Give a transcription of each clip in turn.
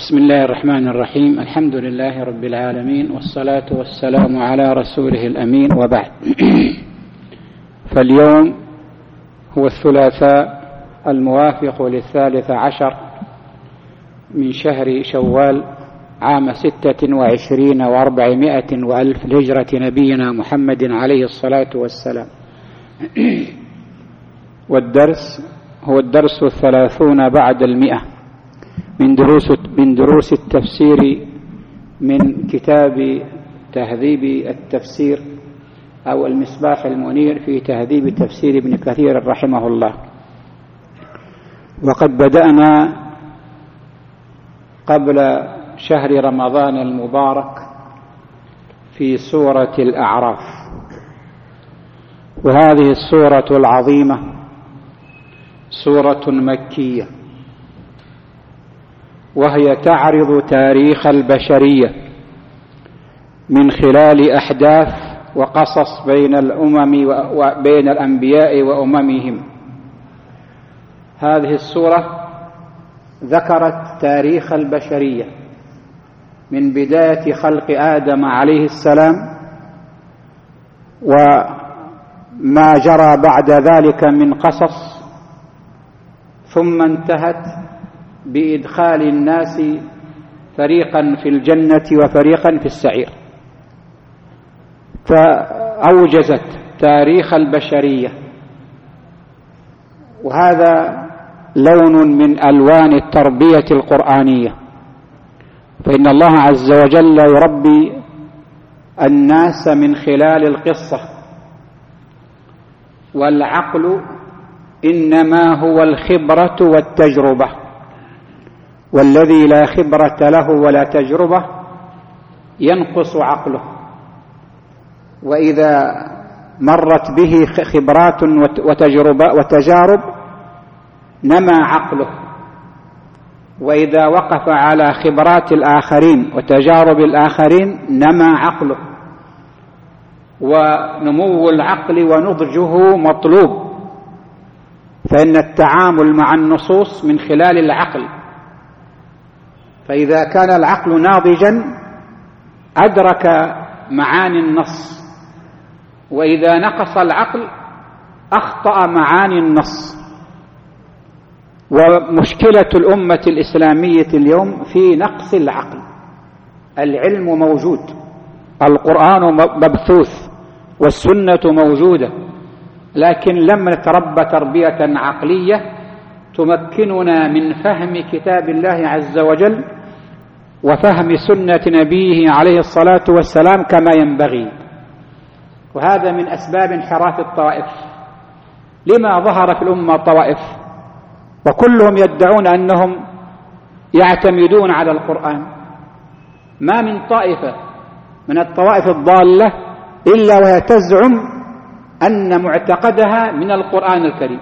بسم الله الرحمن الرحيم. الحمد لله رب العالمين، والصلاة والسلام على رسوله الأمين، وبعد. فاليوم هو الثلاثاء الموافق ل13 من شهر شوال عام 26 و400 وألف لهجرة نبينا محمد عليه الصلاة والسلام. والدرس هو الدرس 30 بعد 100 من دروس التفسير من كتاب تهذيب التفسير أو المصباح المنير في تهذيب تفسير ابن كثير رحمه الله. وقد بدأنا قبل شهر رمضان المبارك في سورة الأعراف، وهذه السورة العظيمة سورة مكية، وهي تعرض تاريخ البشرية من خلال أحداث وقصص بين الأمم وبين الأنبياء وأممهم. هذه السورة ذكرت تاريخ البشرية من بداية خلق آدم عليه السلام وما جرى بعد ذلك من قصص، ثم انتهت بإدخال الناس فريقا في الجنة وفريقا في السعير، فأوجزت تاريخ البشرية. وهذا لون من ألوان التربية القرآنية، فإن الله عز وجل يربي الناس من خلال القصة، والعقل إنما هو الخبرة والتجربة، والذي لا خبرة له ولا تجربة ينقص عقله، وإذا مرت به خبرات وتجارب نمى عقله، وإذا وقف على خبرات الآخرين وتجارب الآخرين نمى عقله. ونمو العقل ونضجه مطلوب، فإن التعامل مع النصوص من خلال العقل، فإذا كان العقل ناضجا أدرك معاني النص، وإذا نقص العقل أخطأ معاني النص. ومشكلة الأمة الإسلامية اليوم في نقص العقل. العلم موجود، القرآن مبثوث، والسنة موجودة، لكن لم نتربى تربية عقلية تمكننا من فهم كتاب الله عز وجل وفهم سنة نبيه عليه الصلاة والسلام كما ينبغي. وهذا من أسباب انحراف الطوائف. لما ظهر في الأمة طوائف وكلهم يدعون أنهم يعتمدون على القرآن؟ ما من طائفة من الطوائف الضالة إلا وهي تزعم أن معتقدها من القرآن الكريم،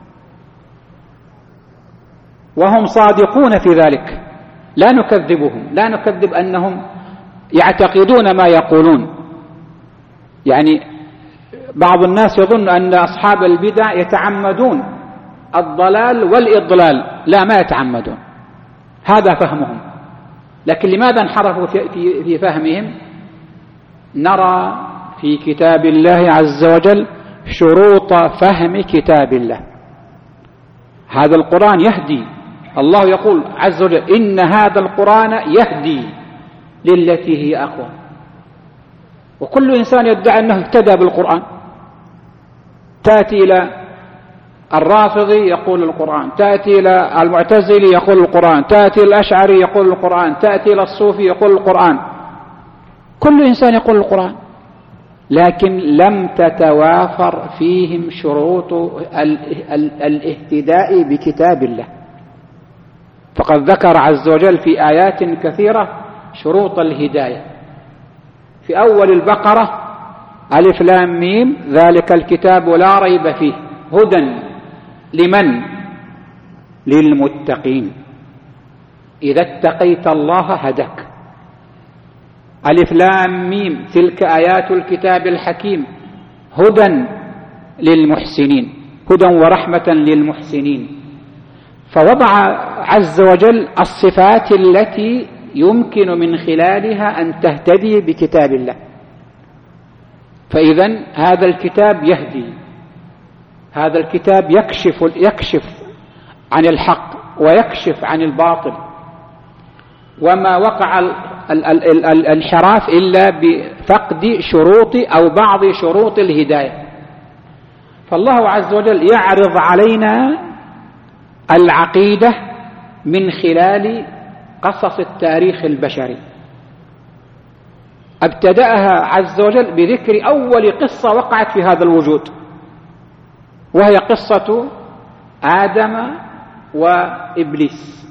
وهم صادقون في ذلك، لا نكذبهم، لا نكذب أنهم يعتقدون ما يقولون. يعني بعض الناس يظن أن أصحاب البدع يتعمدون الضلال والإضلال، لا، ما يتعمدون، هذا فهمهم. لكن لماذا انحرفوا في فهمهم؟ نرى في كتاب الله عز وجل شروط فهم كتاب الله. هذا القرآن يهدي، الله يقول عز وجل إن هذا القرآن يهدي للتي هي أقوم. وكل إنسان يدعي أنه اهتدى بالقرآن. تأتي إلى الرافضي يقول القرآن، تأتي إلى المعتزلي يقول القرآن، تأتي إلى الأشعري يقول القرآن، تأتي إلى الصوفي يقول القرآن. كل إنسان يقول القرآن، لكن لم تتوافر فيهم شروط الاهتداء بكتاب الله. فقد ذكر عز وجل في آيات كثيرة شروط الهداية. في أول البقرة ألف لام ميم ذلك الكتاب لا ريب فيه هدى لمن؟ للمتقين، إذا اتقيت الله هداك. ألف لام ميم تلك آيات الكتاب الحكيم هدى للمحسنين، هدى ورحمة للمحسنين. فوضع عز وجل الصفات التي يمكن من خلالها أن تهتدي بكتاب الله. فإذن هذا الكتاب يهدي، هذا الكتاب يكشف عن الحق ويكشف عن الباطل، وما وقع الانحراف إلا بفقد شروط أو بعض شروط الهداية. فالله عز وجل يعرض علينا العقيدة من خلال قصص التاريخ البشري. ابتدأها عز وجل بذكر أول قصة وقعت في هذا الوجود، وهي قصة آدم وإبليس.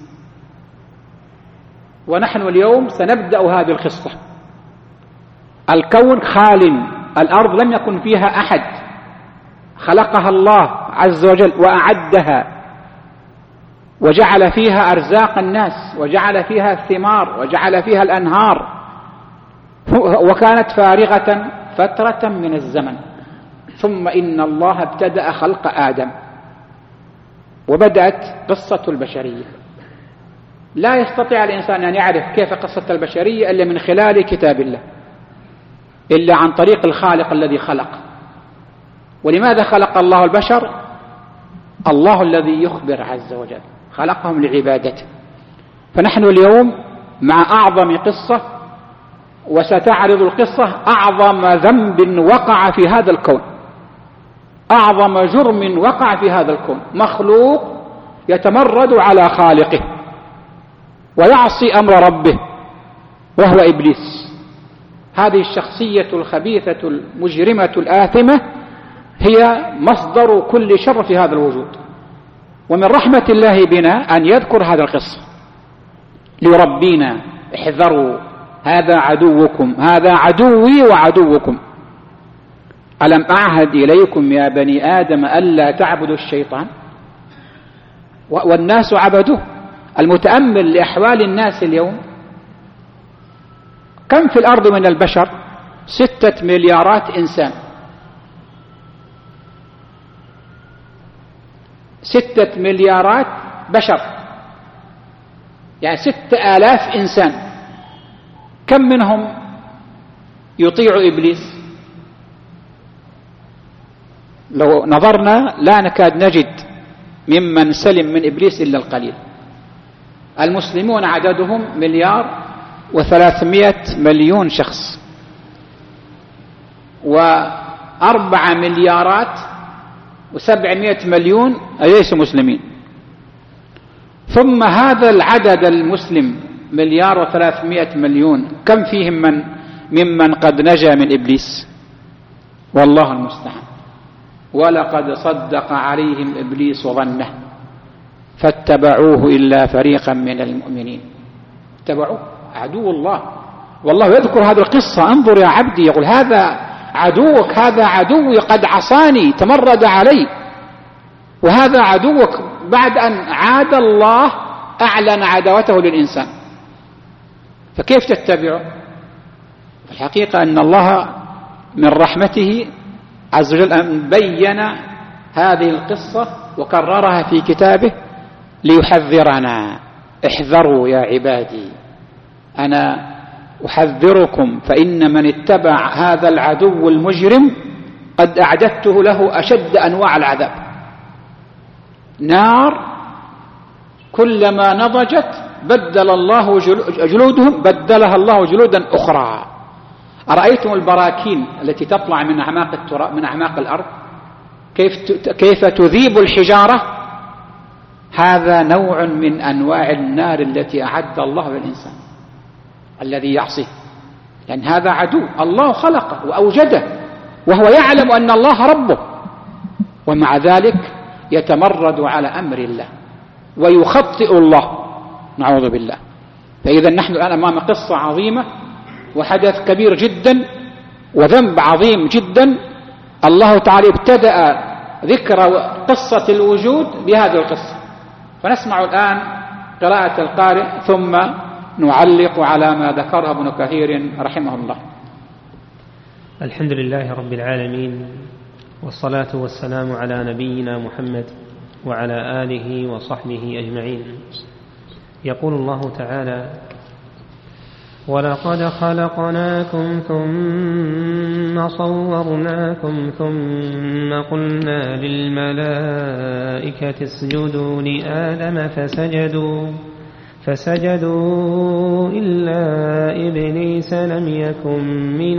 ونحن اليوم سنبدأ هذه القصة. الكون خال، الأرض لم يكن فيها أحد، خلقها الله عز وجل وأعدها، وجعل فيها أرزاق الناس، وجعل فيها الثمار، وجعل فيها الأنهار، وكانت فارغة فترة من الزمن. ثم إن الله ابتدأ خلق آدم، وبدأت قصة البشرية. لا يستطيع الإنسان أن يعرف كيف قصة البشرية إلا من خلال كتاب الله، إلا عن طريق الخالق الذي خلق. ولماذا خلق الله البشر؟ الله الذي يخبر عز وجل خلقهم لعبادته. فنحن اليوم مع أعظم قصة، وستعرض القصة أعظم ذنب وقع في هذا الكون، أعظم جرم وقع في هذا الكون. مخلوق يتمرد على خالقه ويعصي أمر ربه، وهو إبليس. هذه الشخصية الخبيثة المجرمة الآثمة هي مصدر كل شر في هذا الوجود. ومن رحمة الله بنا أن يذكر هذا القصة ليربينا: احذروا، هذا عدوكم، هذا عدوي وعدوكم. ألم أعهد إليكم يا بني آدم ألا تعبدوا الشيطان؟ والناس عبدوه. المتأمل لأحوال الناس اليوم، كم في الأرض من البشر؟ 6 مليارات إنسان، 6 مليارات بشر، يعني 6000 إنسان. كم منهم يطيع إبليس؟ لو نظرنا لا نكاد نجد ممن سلم من إبليس إلا القليل. المسلمون عددهم 1,300,000,000 شخص، و4 مليارات و700 مليون ليسوا مسلمين. ثم هذا العدد المسلم 1,300,000,000 كم فيهم ممن قد نجا من إبليس؟ والله المستعان. ولقد صدق عليهم إبليس ظنه فاتبعوه إلا فريقا من المؤمنين. اتبعوه، عدو الله. والله يذكر هذه القصة: انظر يا عبدي، يقول هذا عدوك، هذا عدوي قد عصاني تمرد علي، وهذا عدوك. بعد أن عاد الله أعلن عداوته للإنسان، فكيف تتبعه؟ في الحقيقة أن الله من رحمته عز وجل أن بين هذه القصة وكررها في كتابه ليحذرنا: احذروا يا عبادي، أنا أحذركم، فإن من اتبع هذا العدو المجرم قد أعددته له أشد أنواع العذاب. نار كلما نضجت بدل الله جلودهم، بدلها الله جلودا أخرى. أرأيتم البراكين التي تطلع من أعماق التراب، من أعماق الأرض، كيف تذيب الحجارة؟ هذا نوع من أنواع النار التي أعد الله للإنسان الذي يعصيه، لأن هذا عدو الله خلقه وأوجده، وهو يعلم أن الله ربه، ومع ذلك يتمرد على أمر الله ويخطئ الله، نعوذ بالله. فإذا نحن الآن أمام قصة عظيمة وحدث كبير جدا وذنب عظيم جدا. الله تعالى ابتدأ ذكر قصة الوجود بهذه القصة. فنسمع الآن قراءة القارئ ثم نعلق على ما ذكره ابن كثير رحمه الله. الحمد لله رب العالمين، والصلاة والسلام على نبينا محمد وعلى آله وصحبه أجمعين. يقول الله تعالى: ولقد خلقناكم ثم صورناكم ثم قلنا للملائكة اسجدوا لآدم فسجدوا إلا إبليس لم يكن من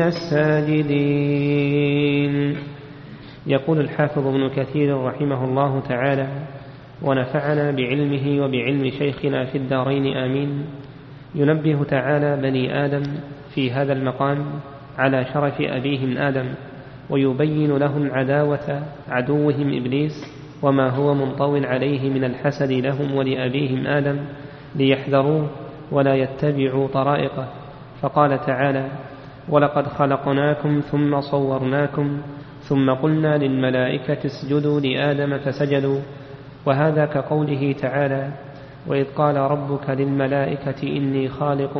الساجدين. يقول الحافظ ابن كثير رحمه الله تعالى: ونفعنا بعلمه وبعلم شيخنا في الدارين آمين. ينبه تعالى بني آدم في هذا المقام على شرف أبيهم آدم، ويبين لهم عداوة عدوهم إبليس وما هو منطوٍ عليه من الحسد لهم ولأبيهم آدم، ليحذروه ولا يتبعوا طرائقه. فقال تعالى: ولقد خلقناكم ثم صورناكم ثم قلنا للملائكة اسجدوا لآدم فسجدوا. وهذا كقوله تعالى: وإذ قال ربك للملائكة إني خالق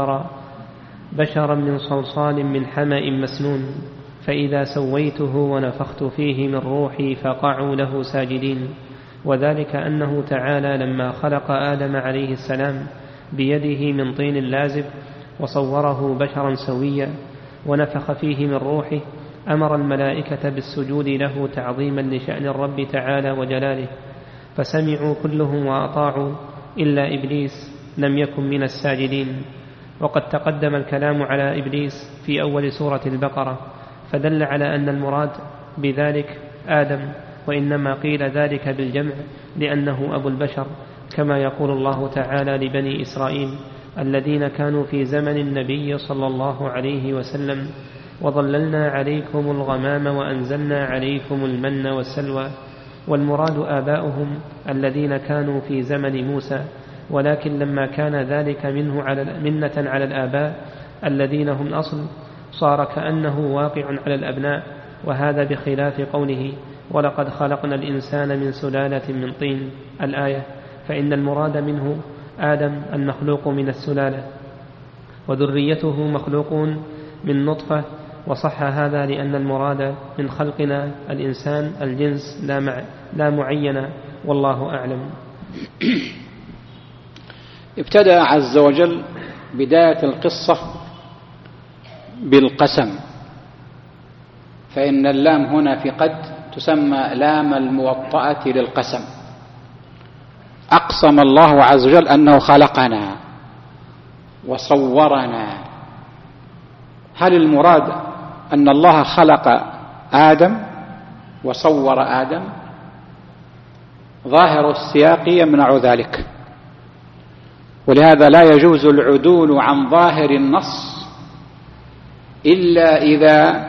بشرا من صلصال من حمأ مسنون فإذا سويته ونفخت فيه من روحي فقعوا له ساجدين. وذلك أنه تعالى لما خلق آدم عليه السلام بيده من طين لازب وصوره بشرا سويا ونفخ فيه من روحه، أمر الملائكة بالسجود له تعظيما لشأن الرب تعالى وجلاله، فسمعوا كلهم وأطاعوا إلا إبليس لم يكن من الساجدين. وقد تقدم الكلام على إبليس في أول سورة البقرة، فدل على أن المراد بذلك آدم، وإنما قيل ذلك بالجمع لأنه أبو البشر، كما يقول الله تعالى لبني إسرائيل الذين كانوا في زمن النبي صلى الله عليه وسلم: وظللنا عليكم الغمام وأنزلنا عليكم المن والسلوى. والمراد آباؤهم الذين كانوا في زمن موسى، ولكن لما كان ذلك منة على الآباء الذين هم أصل، صار كأنه واقع على الأبناء، وهذا بخلاف قوله: ولقد خلقنا الإنسان من سلالة من طين الآية، فإن المراد منه آدم المخلوق من السلالة، وذريته مخلوقون من نطفة. وصح هذا لأن المراد من خلقنا الإنسان الجنس لا معين، والله أعلم. ابتدأ عز وجل بداية القصة بالقسم، فإن اللام هنا في قد تسمى لام الموطأة للقسم. أقسم الله عز وجل أنه خلقنا وصورنا. هل المراد أن الله خلق آدم وصور آدم؟ ظاهر السياق يمنع ذلك، ولهذا لا يجوز العدول عن ظاهر النص إلا إذا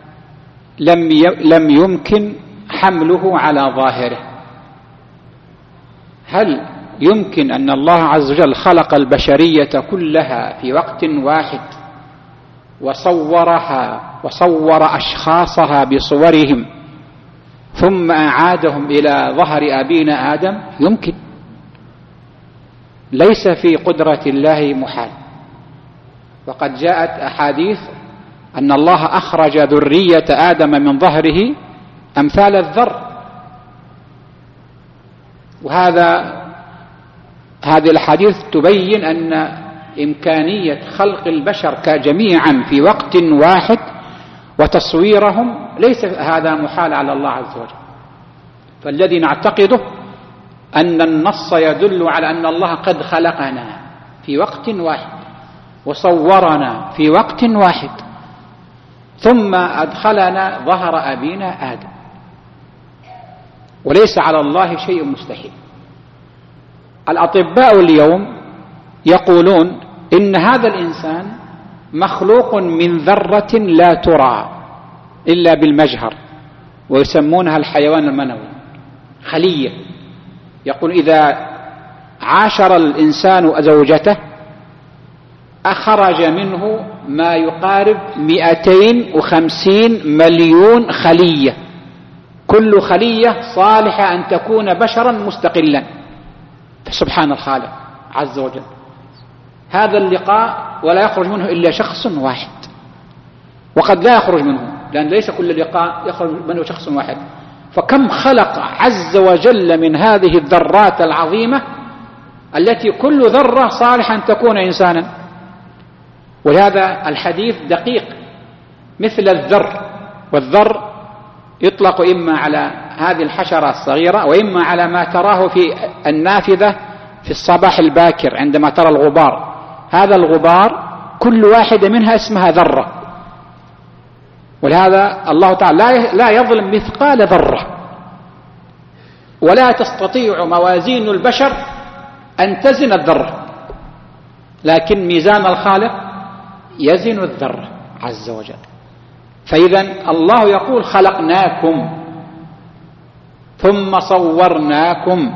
لم يمكن حمله على ظاهره. هل يمكن أن الله عز وجل خلق البشرية كلها في وقت واحد وصورها وصور أشخاصها بصورهم ثم أعادهم إلى ظهر أبينا آدم؟ يمكن، ليس في قدرة الله محال. وقد جاءت أحاديث أن الله أخرج ذرية آدم من ظهره أمثال الذر، هذه الحديث تبين أن إمكانية خلق البشر جميعا في وقت واحد وتصويرهم ليس هذا محال على الله عز وجل. فالذي نعتقده أن النص يدل على أن الله قد خلقنا في وقت واحد وصورنا في وقت واحد ثم أدخلنا ظهر أبينا آدم، وليس على الله شيء مستحيل. الأطباء اليوم يقولون إن هذا الإنسان مخلوق من ذرة لا ترى إلا بالمجهر، ويسمونها الحيوان المنوي، خلية. يقول إذا عاشر الإنسان زوجته أخرج منه ما يقارب 250 مليون خلية، كل خلية صالحة أن تكون بشرا مستقلا. فسبحان الخالق عز وجل، هذا اللقاء ولا يخرج منه إلا شخص واحد، وقد لا يخرج منه لأن ليس كل لقاء يخرج منه شخص واحد. فكم خلق عز وجل من هذه الذرات العظيمة التي كل ذرة صالحة أن تكون إنسانا. ولهذا الحديث دقيق مثل الذر، والذر يطلق إما على هذه الحشرة الصغيرة وإما على ما تراه في النافذة في الصباح الباكر عندما ترى الغبار. هذا الغبار كل واحدة منها اسمها ذرة، ولهذا الله تعالى لا يظلم مثقال ذرة، ولا تستطيع موازين البشر أن تزن الذرة، لكن ميزان الخالق يزن الذرة عز وجل. فإذا الله يقول خلقناكم ثم صورناكم،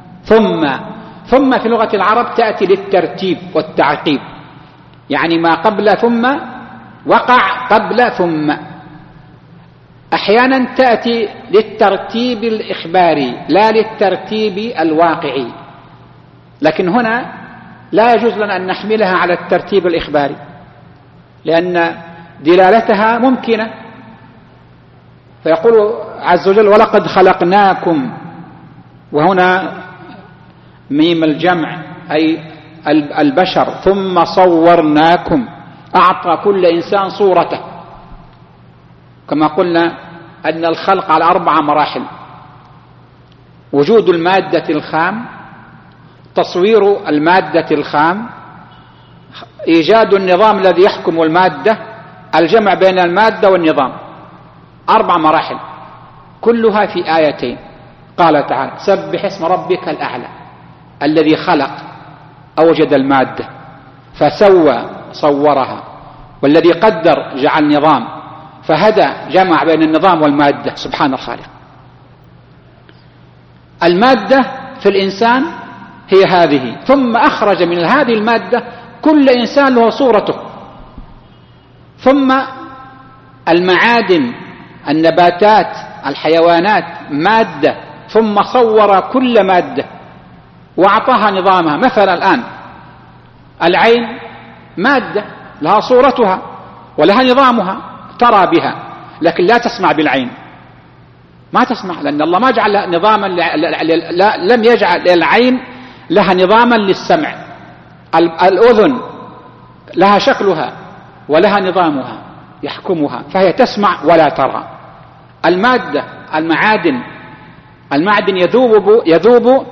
ثم في لغة العرب تأتي للترتيب والتعقيب، يعني ما قبل ثم وقع قبل ثم. أحيانا تأتي للترتيب الإخباري لا للترتيب الواقعي، لكن هنا لا يجوز لنا أن نحملها على الترتيب الإخباري لأن دلالتها ممكنة. فيقول عز وجل ولقد خلقناكم، وهنا ميم الجمع أي البشر، ثم صورناكم، أعطى كل إنسان صورته. كما قلنا أن الخلق على 4 مراحل: وجود المادة الخام، تصوير المادة الخام، إيجاد النظام الذي يحكم المادة، الجمع بين المادة والنظام. 4 مراحل كلها في آيتين. قال تعالى سبح اسم ربك الأعلى الذي خلق أوجد المادة فسوى صورها، والذي قدر جعل نظام فهدى جمع بين النظام والمادة. سبحان الخالق. المادة في الإنسان هي هذه، ثم أخرج من هذه المادة كل إنسان له صورته. ثم المعادن، النباتات، الحيوانات مادة، ثم صور كل مادة وأعطاها نظامها. مثلا الآن العين مادة لها صورتها ولها نظامها، ترى بها لكن لا تسمع بالعين، ما تسمع، لأن الله ما جعل نظاما لم يجعل العين لها نظاما للسمع. الأذن لها شكلها ولها نظامها يحكمها، فهي تسمع ولا ترى. المادة، المعدن يذوب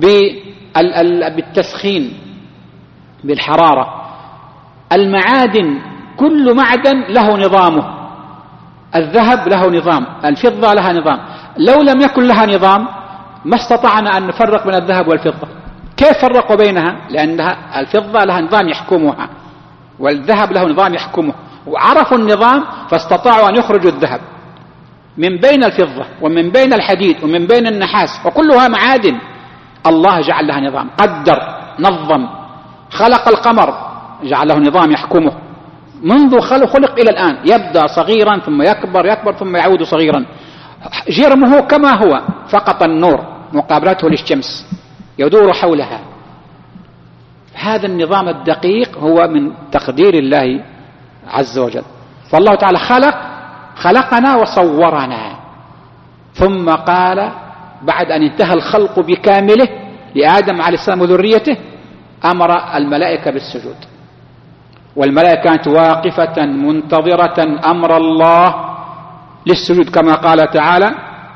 بالتسخين بالحرارة. المعادن كل معدن له نظامه، الذهب له نظام، الفضة لها نظام. لو لم يكن لها نظام ما استطعنا أن نفرق بين الذهب والفضة. كيف فرقوا بينها؟ لأنها الفضة لها نظام يحكمها والذهب له نظام يحكمه، وعرفوا النظام فاستطاعوا أن يخرجوا الذهب من بين الفضة ومن بين الحديد ومن بين النحاس، وكلها معادن. الله جعل لها نظام، قدر، نظم، خلق القمر جعل له نظام يحكمه منذ خلق إلى الآن، يبدأ صغيرا ثم يكبر ثم يعود صغيرا. جرمه كما هو، فقط النور مقابلته للشمس يدور حولها. هذا النظام الدقيق هو من تقدير الله عز وجل. فالله تعالى خلقنا وصورنا، ثم قال بعد أن انتهى الخلق بكامله لآدم عليه السلام وذريته أمر الملائكة بالسجود، والملائكة كانت واقفة منتظرة أمر الله للسجود، كما قال تعالى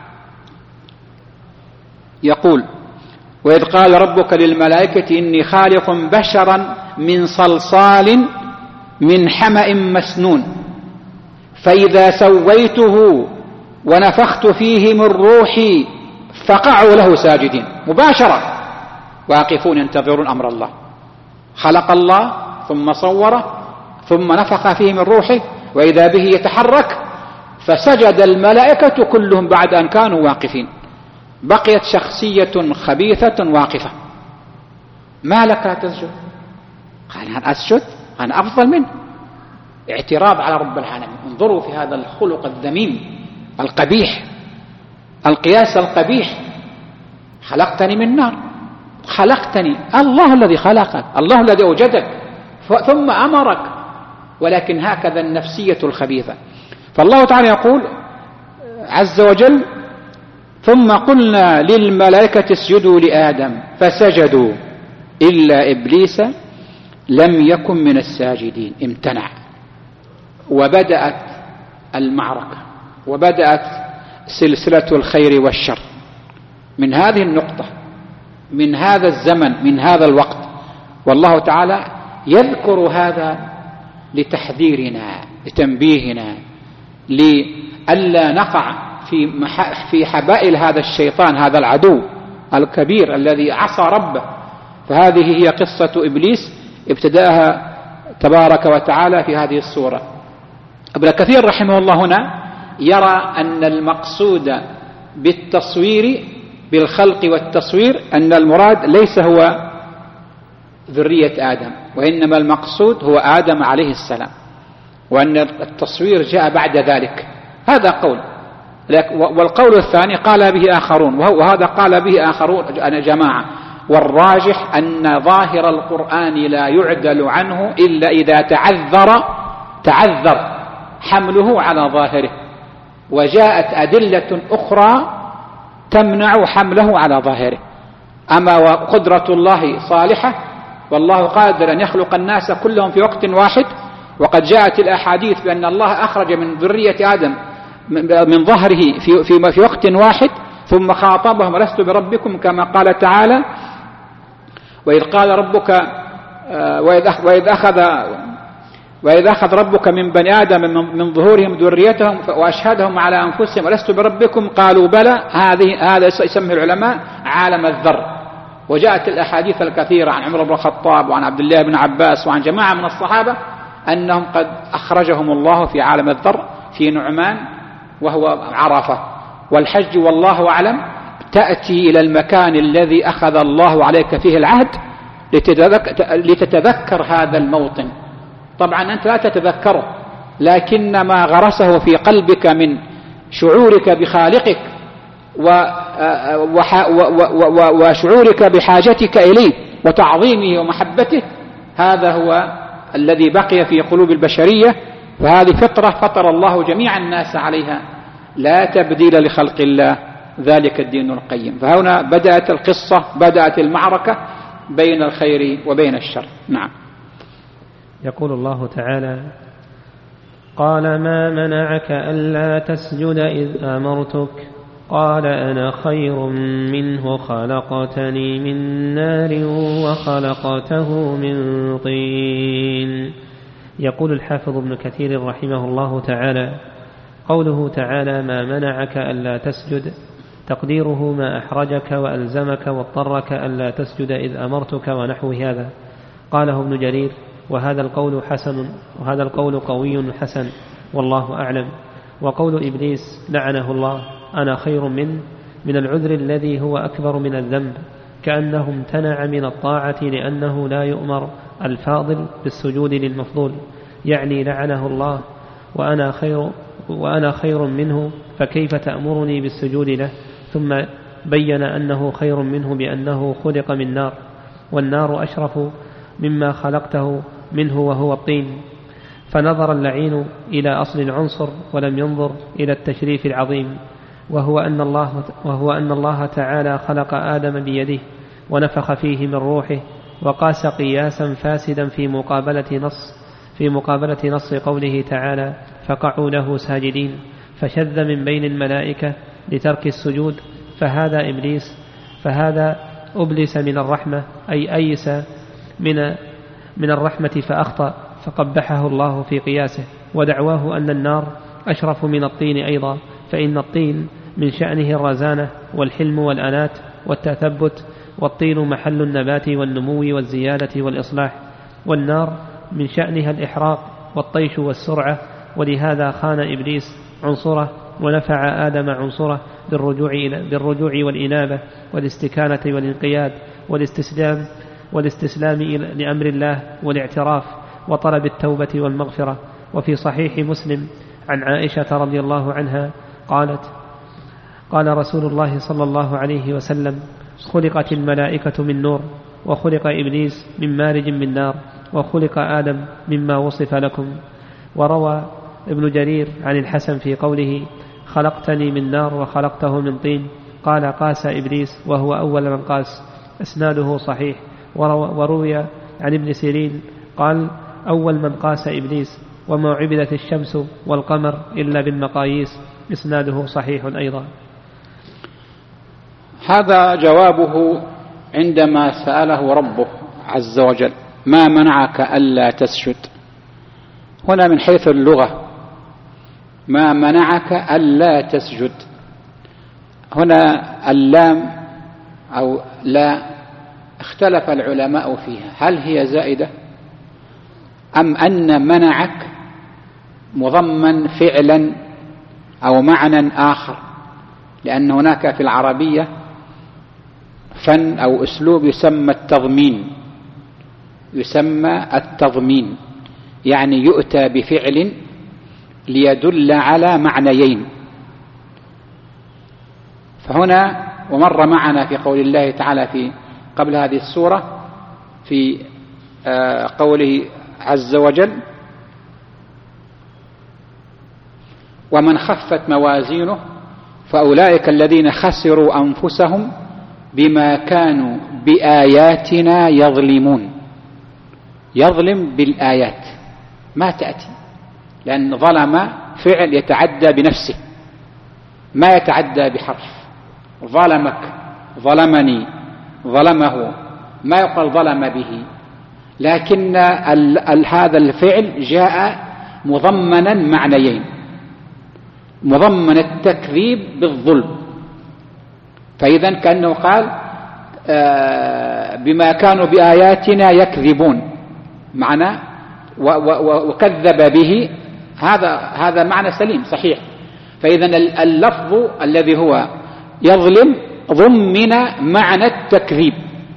يقول وإذ قال ربك للملائكة إني خالق بشرا من صلصال من حمأ مسنون فإذا سويته ونفخت فيه من روحي فقعوا له ساجدين. مباشرة واقفون ينتظرون أمر الله. خلق الله ثم صوره ثم نفخ فيه من روحه وإذا به يتحرك، فسجد الملائكة كلهم بعد أن كانوا واقفين. بقيت شخصية خبيثة واقفة، ما لك لا تسجد؟ قال أنا أسجد، أنا أفضل منه. اعتراض على رب العالمين. انظروا في هذا الخلق الذميم القبيح، القياس القبيح. خلقتني من نار، خلقتني الله الذي خلقك، الله الذي أوجدك ثم أمرك، ولكن هكذا النفسية الخبيثة. فالله تعالى يقول عز وجل ثم قلنا للملائكة اسجدوا لآدم فسجدوا إلا إبليس لم يكن من الساجدين، امتنع. وبدأت المعركة وبدأت سلسلة الخير والشر من هذه النقطة، من هذا الزمن، من هذا الوقت. والله تعالى يذكر هذا لتحذيرنا، لتنبيهنا، لئلا نقع في حبائل هذا الشيطان، هذا العدو الكبير الذي عصى ربه. فهذه هي قصة إبليس ابتداها تبارك وتعالى في هذه السورة. ابن كثير رحمه الله هنا يرى أن المقصود بالتصوير، بالخلق والتصوير، أن المراد ليس هو ذرية آدم، وإنما المقصود هو آدم عليه السلام، وأن التصوير جاء بعد ذلك. هذا قول. والقول الثاني قال به آخرون، وهذا قال به آخرون جماعة. والراجح أن ظاهر القرآن لا يعدل عنه إلا إذا تعذر حمله على ظاهره، وجاءت أدلة أخرى تمنع حمله على ظاهره. أما وقدرة الله صالحة، والله قادر أن يخلق الناس كلهم في وقت واحد، وقد جاءت الأحاديث بأن الله أخرج من ذرية آدم من ظهره في وقت واحد، ثم خاطبهم: ولست بربكم، كما قال تعالى: وإذ قال ربك وإذ أخذ ربك من بني آدم من ظهورهم ذريتهم وأشهدهم على أنفسهم ولست بربكم قالوا بلى. هذا يسمى العلماء عالم الذر. وجاءت الأحاديث الكثيرة عن عمر بن الخطاب وعن عبد الله بن عباس وعن جماعة من الصحابة أنهم قد أخرجهم الله في عالم الذر في نعمان وهو عرفة. والحج والله أعلم تأتي إلى المكان الذي أخذ الله عليك فيه العهد لتتذكر هذا الموطن. طبعا أنت لا تتذكره، لكن ما غرسه في قلبك من شعورك بخالقك وشعورك بحاجتك إليه وتعظيمه ومحبته، هذا هو الذي بقي في قلوب البشرية. فهذه فطرة فطر الله جميع الناس عليها، لا تبديل لخلق الله، ذلك الدين القيم. فهنا بدأت القصة، بدأت المعركة بين الخير وبين الشر. نعم. يقول الله تعالى: قال ما منعك ألا تسجد إذ أمرتك قال أنا خير منه خلقتني من نار وخلقته من طين. يقول الحافظ ابن كثير رحمه الله تعالى: قوله تعالى ما منعك ألا تسجد تقديره ما أحرجك وألزمك واضطرك ألا تسجد إذ أمرتك ونحو هذا. قاله ابن جرير: وهذا القول حسن، وهذا القول قوي حسن، والله أعلم. وقول إبليس لعنه الله أنا خير من العذر الذي هو أكبر من الذنب، كأنه امتنع من الطاعة لأنه لا يؤمر الفاضل بالسجود للمفضول، يعني لعنه الله وأنا خير منه، فكيف تأمرني بالسجود له؟ ثم بين أنه خير منه بأنه خلق من نار، والنار أشرف مما خلقته منه وهو الطين. فنظر اللعين إلى أصل العنصر ولم ينظر إلى التشريف العظيم، وهو أن الله تعالى خلق آدم بيده ونفخ فيه من روحه، وقاس قياسا فاسدا في مقابلة نص قوله تعالى فقعوا له ساجدين، فشذ من بين الملائكة لترك السجود. فهذا أبلس من الرحمة، أي أيس من الرحمة فأخطأ، فقبحه الله في قياسه. ودعواه أن النار أشرف من الطين أيضا، فإن الطين من شأنه الرزانة والحلم والأنات والتثبت، والطين محل النبات والنمو والزيادة والإصلاح، والنار من شأنها الإحراق والطيش والسرعة. ولهذا خان إبليس عنصره ونفع آدم عنصره بالرجوع والإنابة والاستكانة والانقياد والاستسلام لأمر الله والاعتراف وطلب التوبة والمغفرة. وفي صحيح مسلم عن عائشة رضي الله عنها قالت: قال رسول الله صلى الله عليه وسلم: خلقت الملائكة من نور، وخلق إبليس من مارج من نار، وخلق آدم مما وصف لكم. وروى ابن جرير عن الحسن في قوله خلقتني من نار وخلقته من طين قال قاس إبليس، وهو أول من قاس. إسناده صحيح، وروي عن ابن سيرين قال: أول من قاس إبليس وما عبدت الشمس والقمر إلا بالمقاييس. إسناده صحيح أيضا. هذا جوابه عندما سأله ربه عز وجل: ما منعك ألا تسجد؟ هنا من حيث اللغة ما منعك ألا تسجد، هنا اللام أو لا اختلف العلماء فيها، هل هي زائدة أم أن منعك مضمن فعلا أو معنى آخر؟ لأن هناك في العربية فن أو أسلوب يسمى التضمين، يعني يؤتى بفعل ليدل على معنيين. فهنا ومر معنا في قول الله تعالى في قبل هذه السورة في قوله عز وجل: ومن خفت موازينه فأولئك الذين خسروا أنفسهم بما كانوا بآياتنا يظلمون. يظلم بالآيات ما تأتي، لأن ظلم فعل يتعدى بنفسه ما يتعدى بحرف. ظلمك، ظلمني، ظلمه، ما يقال ظلم به، لكن هذا الفعل جاء مضمنا معنيين: مضمن التكذيب بالظلم، فإذا كأنه قال بما كانوا بآياتنا يكذبون معنى وكذب به، هذا معنى سليم صحيح. فإذا اللفظ الذي هو يظلم ضمن معنى التكذيب،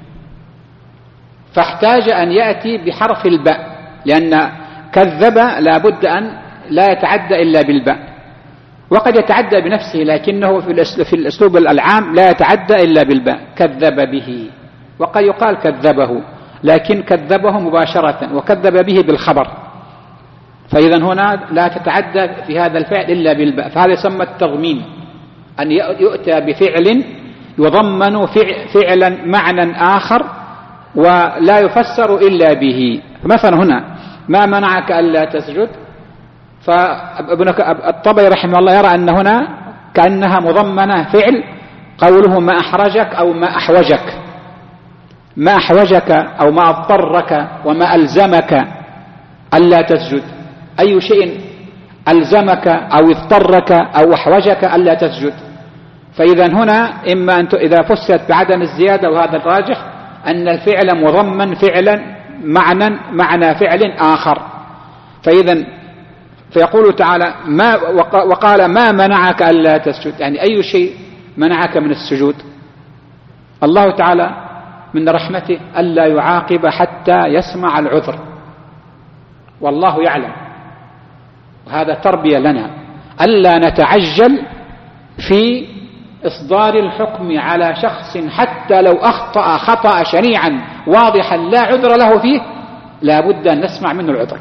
فاحتاج أن يأتي بحرف الباء، لأن كذب لا بد أن لا يتعدى إلا بالباء، وقد يتعدى بنفسه لكنه في الأسلوب العام لا يتعدى إلا بالباء. كذب به، وقد يقال كذبه، لكن كذبه مباشرة وكذب به بالخبر، فإذا هنا لا تتعدى في هذا الفعل إلا بالباء، فهذا يسمى التضمين، أن يؤتى بفعل يضمن فعلا معنى آخر ولا يفسر إلا به. مثلا هنا ما منعك ألا تسجد، فابن الطبري رحمه الله يرى أن هنا كأنها مضمنة فعل، قوله ما أحرجك أو ما أحوجك، ما أحوجك أو ما اضطرك وما ألزمك ألا تسجد، أي شيء ألزمك أو اضطرك أو أحوجك ألا تسجد. فإذا هنا إما أن إذا فسرت بعدم الزيادة، وهذا الراجح، أن الفعل مضمن فعلا معنى فعل آخر. فإذا فيقول تعالى وقال ما منعك ألا تسجد، يعني أي شيء منعك من السجود؟ الله تعالى من رحمته ألا يعاقب حتى يسمع العذر، والله يعلم، وهذا تربية لنا ألا نتعجل في إصدار الحكم على شخص حتى لو أخطأ خطأ شنيعا واضحا لا عذر له فيه، لا بد أن نسمع منه العذر.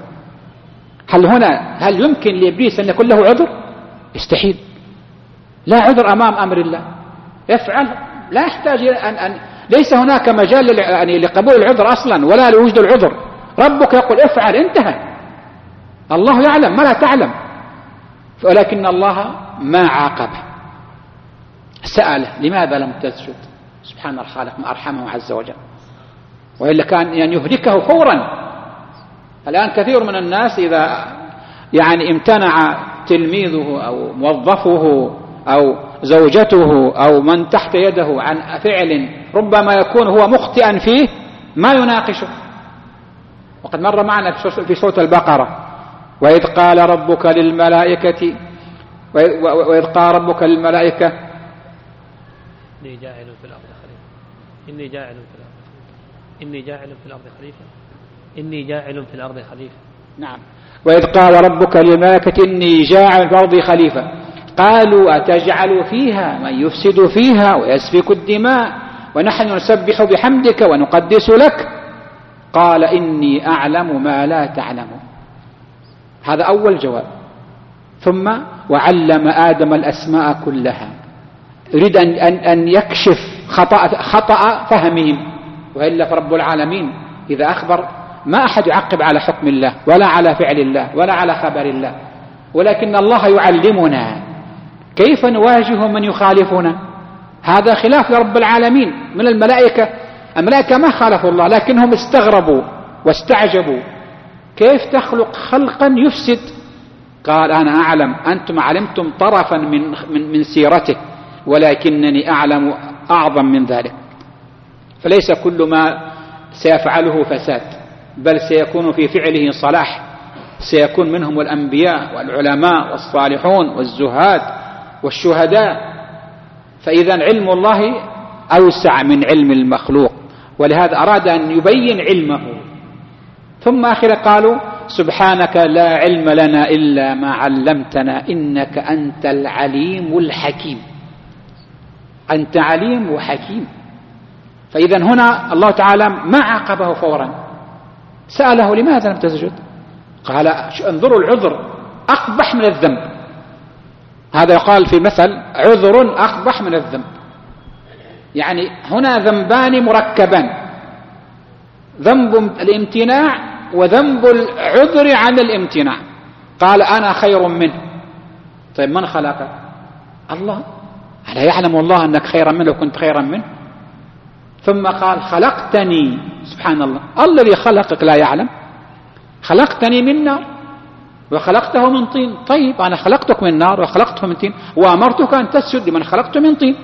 هل يمكن لإبليس أن يكون له عذر؟ يستحيل، لا عذر أمام أمر الله، يفعل، لا يحتاج أن ليس هناك مجال يعني لقبول العذر أصلا ولا لوجود العذر. ربك يقول افعل، انتهى. الله يعلم ما لا تعلم، ولكن الله ما عاقبه، سأله لماذا لم تسجد؟ سبحان الخالق ما أرحمه عز وجل، وإلا كان يعني يهلكه فورا. الآن كثير من الناس إذا يعني امتنع تلميذه أو موظفه أو زوجته أو من تحت يده عن فعل ربما يكون هو مخطئا فيه ما يناقشه. وقد مر معنا في سورة البقرة: وإذ قال ربك للملائكة إني جاعل في الأرض خليفة إني جاعل في الأرض خليفة. نعم. وإذ قال ربك للملائكة إني جاعل في الأرض خليفة قالوا أتجعل فيها من يفسد فيها ويسفك الدماء ونحن نسبح بحمدك ونقدس لك قال إني أعلم ما لا تعلمون. هذا أول جواب. ثم وعلم آدم الأسماء كلها، يريد أن يكشف خطأ فهمهم، وإلا فرب العالمين إذا أخبر ما أحد يعقب على حكم الله ولا على فعل الله ولا على خبر الله، ولكن الله يعلمنا كيف نواجه من يخالفنا. هذا خلاف لرب العالمين من الملائكة. الملائكة ما خالفوا الله، لكنهم استغربوا واستعجبوا كيف تخلق خلقا يفسد. قال أنا أعلم، أنتم علمتم طرفا من سيرته، ولكنني أعلم أعظم من ذلك. فليس كل ما سيفعله فساد، بل سيكون في فعله صلاح، سيكون منهم الأنبياء والعلماء والصالحون والزهاد والشهداء. فإذا علم الله أوسع من علم المخلوق، ولهذا أراد أن يبين علمه. ثم آخر قالوا سبحانك لا علم لنا إلا ما علمتنا إنك أنت العليم الحكيم. أنت عليم وحكيم. فإذا هنا الله تعالى ما عاقبه فورا، سأله لماذا لم تسجد؟ قال انظروا العذر أقبح من الذنب. هذا يقال في مثل عذر أقبح من الذنب، يعني هنا ذنبان مركبان، ذنب الامتناع وذنب العذر عن الامتناع. قال أنا خير منه. طيب من خلقك؟ الله. ألا يعلم الله أنك خيرا منه لو كنت خيرا منه؟ ثم قال خلقتني. سبحان الله، الذي خلقك لا يعلم. خلقتني من نار وخلقته من طين. طيب أنا خلقتك من نار وخلقته من طين، وأمرتك أن تسجد لمن خلقته من طين.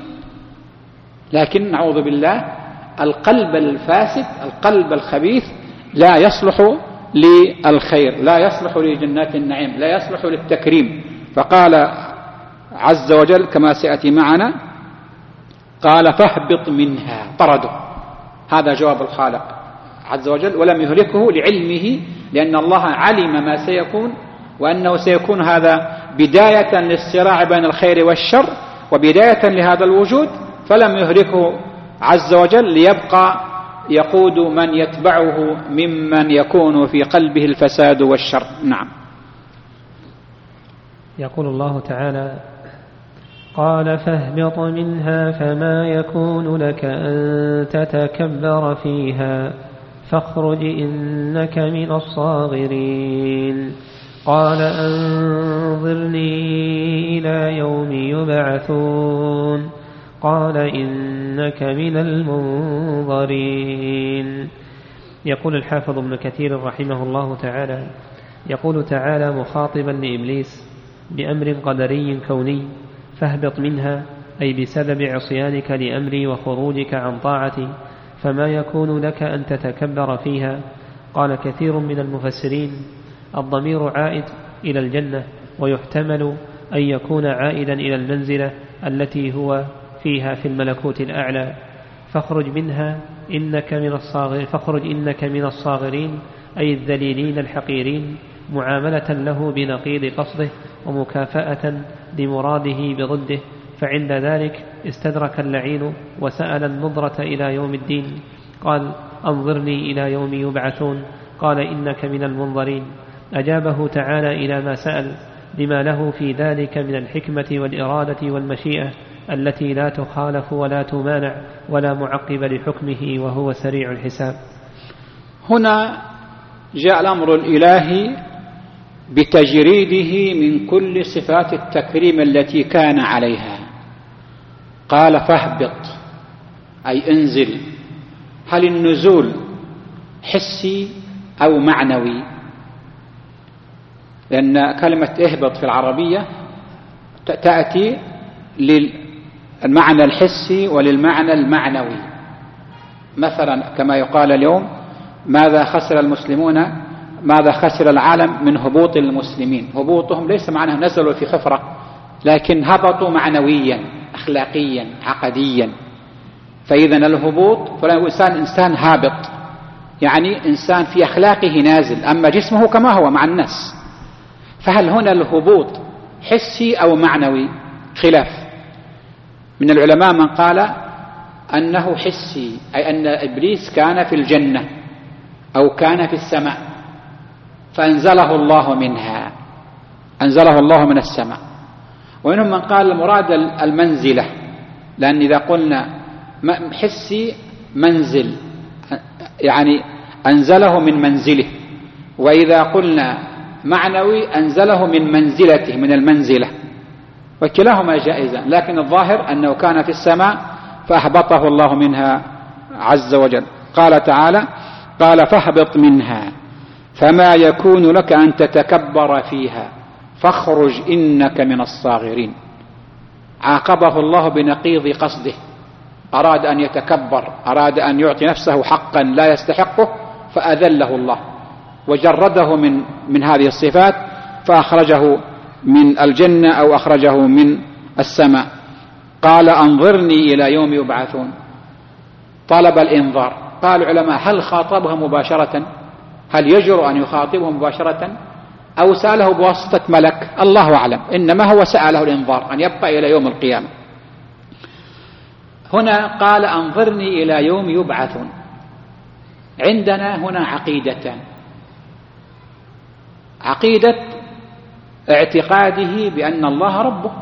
لكن نعوذ بالله القلب الفاسد، القلب الخبيث لا يصلح للخير، لا يصلح لجنات النعيم، لا يصلح للتكريم. فقال عز وجل كما سيأتي معنا، قال فاهبط منها، طرده. هذا جواب الخالق عز وجل، ولم يهلكه لعلمه، لأن الله علم ما سيكون، وأنه سيكون هذا بداية للصراع بين الخير والشر وبداية لهذا الوجود، فلم يهلكه عز وجل ليبقى يقود من يتبعه ممن يكون في قلبه الفساد والشر. نعم. يقول الله تعالى قال فاهبط منها فما يكون لك أن تتكبر فيها فاخرج إنك من الصاغرين. قال أنظرني إلى يوم يبعثون. قال إنك من المنظرين. يقول الحافظ ابن كثير رحمه الله تعالى، يقول تعالى مخاطبا لإبليس بأمر قدري كوني، فاهبط منها، أي بسبب عصيانك لأمري وخروجك عن طاعتي، فما يكون لك أن تتكبر فيها. قال كثير من المفسرين الضمير عائد إلى الجنة، ويحتمل أن يكون عائدا إلى المنزلة التي هو فيها في الملكوت الأعلى. فاخرج منها إنك من الصاغرين، أي الذليلين الحقيرين، معاملة له بنقيض قصده ومكافأة لمراده بضده. فعند ذلك استدرك اللعين وسأل النظرة إلى يوم الدين. قال أنظرني إلى يوم يبعثون. قال إنك من المنظرين. أجابه تعالى إلى ما سأل لما له في ذلك من الحكمة والإرادة والمشيئة التي لا تخالف ولا تمانع ولا معقب لحكمه، وهو سريع الحساب. هنا جاء الأمر الإلهي بتجريده من كل صفات التكريم التي كان عليها. قال فاهبط، أي انزل. هل النزول حسي أو معنوي؟ لأن كلمة اهبط في العربية تأتي للمعنى الحسي وللمعنى المعنوي. مثلا كما يقال اليوم ماذا خسر المسلمون، ماذا خسر العالم من هبوط المسلمين. هبوطهم ليس معناه نزلوا في حفرة، لكن هبطوا معنويا أخلاقيا عقديا. فإذا الهبوط فلا إنسان هابط، يعني إنسان في أخلاقه نازل، أما جسمه كما هو مع الناس. فهل هنا الهبوط حسي أو معنوي؟ خلاف. من العلماء من قال أنه حسي، أي أن إبليس كان في الجنة أو كان في السماء فأنزله الله منها، أنزله الله من السماء. ومنهم من قال المراد المنزلة، لأن إذا قلنا حسي منزل يعني أنزله من منزله، وإذا قلنا معنوي أنزله من منزلته، من المنزلة، وكلاهما جائزا، لكن الظاهر أنه كان في السماء فأهبطه الله منها عز وجل. قال تعالى: قال فاهبط منها فما يكون لك أن تتكبر فيها فاخرج إنك من الصاغرين. عاقبه الله بنقيض قصده، أراد أن يتكبر، أراد أن يعطي نفسه حقا لا يستحقه، فأذله الله وجرده من هذه الصفات، فأخرجه من الجنة أو أخرجه من السماء. قال أنظرني إلى يوم يبعثون، طلب الإنظار. قال العلماء: هل خاطبها مباشرة؟ هل يجرؤ أن يخاطبه مباشرة أو سأله بواسطة ملك؟ الله أعلم، إنما هو سأله الإنظار أن يبقى إلى يوم القيامة. هنا قال أنظرني إلى يوم يبعثون. عندنا هنا عقيدتان: عقيدة اعتقاده بأن الله ربه،